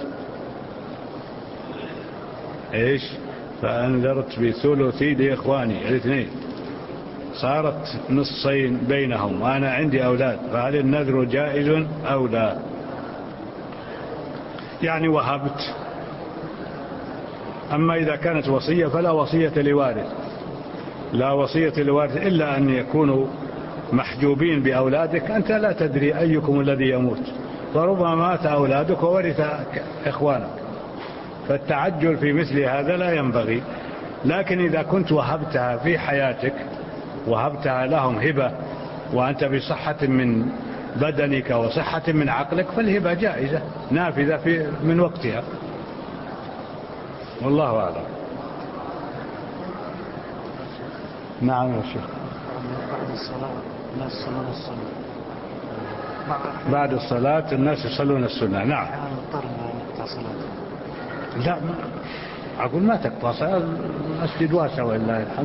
إيش؟ فأنذرت بثلثي لإخواني 2، صارت نصين بينهم وأنا عندي أولاد، فهل النذر جائز أو لا؟ يعني وهبت أما إذا كانت وصية فلا وصية لوارث، لا وصية لوارث إلا أن يكونوا محجوبين بأولادك. أنت لا تدري أيكم الذي يموت، فربما مات أولادك وورث إخوانك، فالتعجل في مثل هذا لا ينبغي. لكن إذا كنت وهبتها في حياتك، وهبتها لهم هبة وأنت بصحة من بدنك وصحة من عقلك، فالهبة جائزة نافذة من وقتها، والله أعلم. نعم يا شيخ. بعد الصلاة الناس يصلون السنة. نعم. لا أقول ما تقطع صلاة، المسجد واسع ولله الحمد.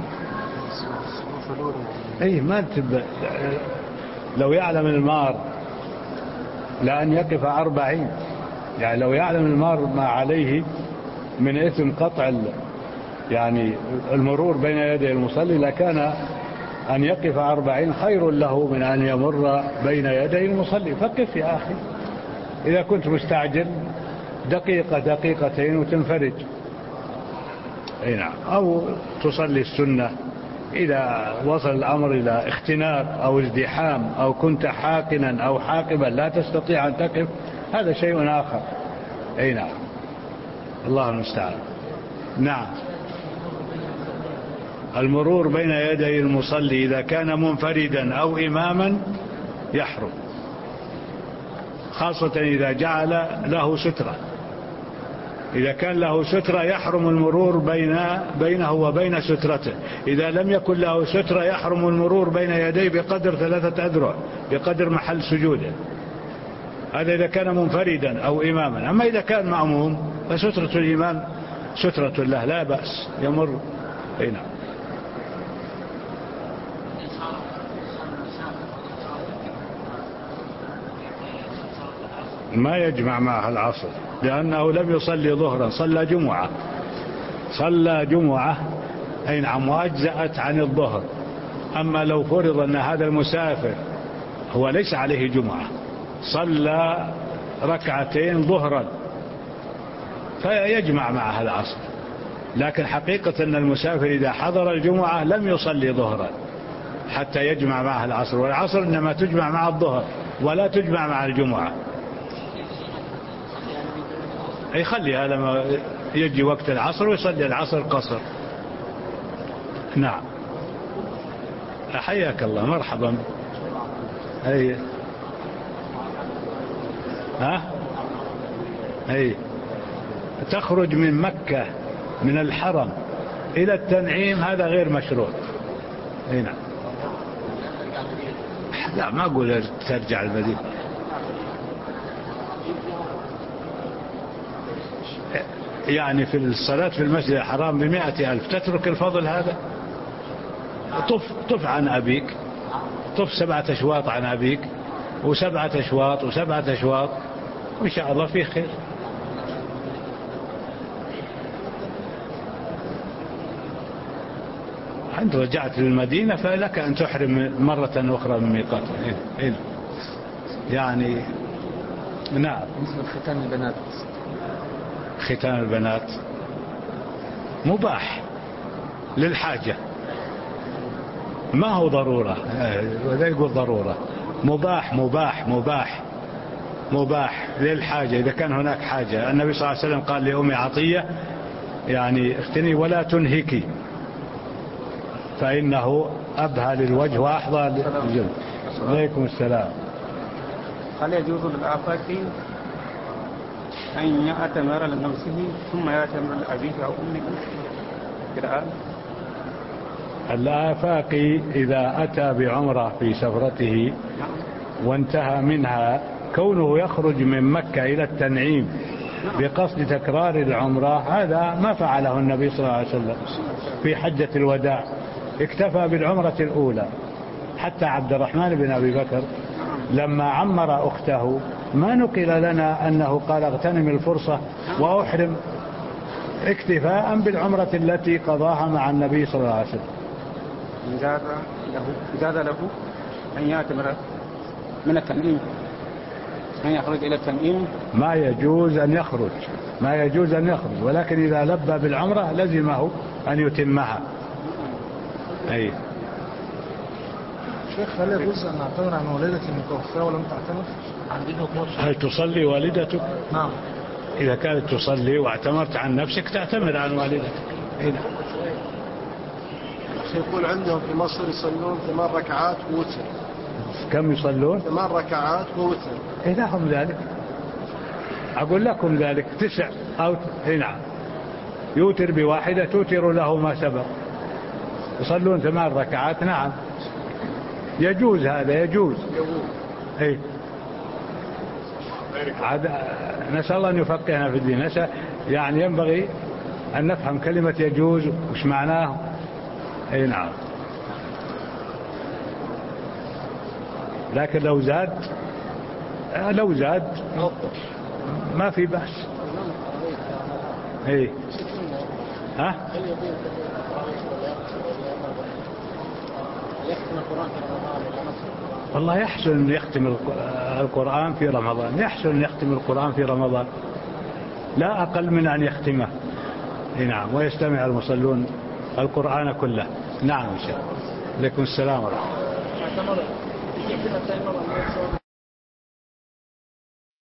أي ما لو يعلم المار لأن يقف 40، يعني لو يعلم المار ما عليه من إثم قطع يعني المرور بين يدي المصلي، لكان أن يقف 40 خير له من أن يمر بين يدي المصلي. فقف يا أخي، إذا كنت مستعجل دقيقة دقيقتين وتنفرج. أي نعم. أو تصلي السنة إذا وصل الأمر إلى اختناق أو ازدحام، أو كنت حاقنا أو حاقبا لا تستطيع أن تقف، هذا شيء آخر. أي نعم، الله المستعان. نعم. المرور بين يدي المصلي إذا كان منفردا أو إماما يحرم، خاصة إذا جعل له سترة. إذا كان له سترة يحرم المرور بينه وبين سترته. إذا لم يكن له سترة يحرم المرور بين يديه بقدر 3 أذرع، بقدر محل سجوده. هذا إذا كان منفردا أو إماما. أما إذا كان مأموم فسترة الإمام سترة له، لا بأس يمر. هنا ما يجمع معها العصر، لأنه لم يصلي ظهرا، صلى جمعة. أي نعم، وأجزأت عن الظهر. أما لو فرض أن هذا المسافر هو ليس عليه جمعة، صلى 2 ظهرا، فيجمع معها العصر. لكن حقيقة أن المسافر إذا حضر الجمعة لم يصلي ظهرا حتى يجمع معها العصر، والعصر إنما تجمع مع الظهر ولا تجمع مع الجمعة. يخليها لما يجي وقت العصر ويصلي العصر قصر. نعم. حياك الله، مرحبا. أي أي تخرج من مكة من الحرم إلى التنعيم، هذا غير مشروع. أي نعم. لا ما أقول ترجع المدينة، يعني في الصلاة في المسجد الحرام ب100,000 تترك الفضل هذا؟ طف عن أبيك، طف 7 أشواط عن أبيك، و7 أشواط و7 أشواط، وإن شاء الله فيه خير. أنت رجعت للمدينة فلك أن تحرم مرة أخرى من ميقات. يعني نعم. مثل ختان البنات، ختان البنات مباح للحاجة، ما هو ضرورة، وذا يقول ضرورة. مباح للحاجة، إذا كان هناك حاجة. النبي صلى الله عليه وسلم قال لأم عطية يعني اختني ولا تنهكي، فإنه أبهى للوجه وأحظى للجلد. عليكم السلام. هل يجوز للآفاقي أن يأتمر لنفسه ثم يأتمر لأبيه أو أمه كالآن؟ الآفاقي إذا أتى بعمرة في سفرته وانتهى منها، كونه يخرج من مكة إلى التنعيم بقصد تكرار العمرة، هذا ما فعله النبي صلى الله عليه وسلم في حجة الوداع. اكتفى بالعمرة الأولى. حتى عبد الرحمن بن أبي بكر لما عمر أخته ما نقل لنا أنه قال اغتنم الفرصة وأحرم، اكتفاء بالعمرة التي قضاها مع النبي صلى الله عليه وسلم. جاز له أن يأتمر من التنعيم أن يخرج إلى التنعيم. ما يجوز أن يخرج، ولكن إذا لبى بالعمرة لزمه أن يتمها. أي شيخ، هل يجوز أن نعتمر عن والدتي المتوفاة ولم تعتمر؟ هل تصلي والدتك؟ نعم. إذا كانت تصلي واعتمرت عن نفسك تعتمر عن والدتك. هنا يقول عندهم في مصر يصلون 8 ركعات ووتر. كم يصلون؟ 8 ركعات ووتر. لهم ذلك، أقول لكم ذلك 9 أو نعم، يوتر بواحدة توتر له ما سبق. يصلون 8 ركعات، نعم يجوز، هذا يجوز. إيه. نسأل الله أن يفقهنا في الدين. يعني ينبغي أن نفهم كلمة يجوز وش معناه. أي نعم. لكن لو زاد ما في بأس. ايه ها؟ والله يحسن يختم القرآن في رمضان، لا أقل من أن يختمه. نعم، ويستمع المصلون القرآن كله. نعم إن شاء الله. عليكم السلام ورحمة الله.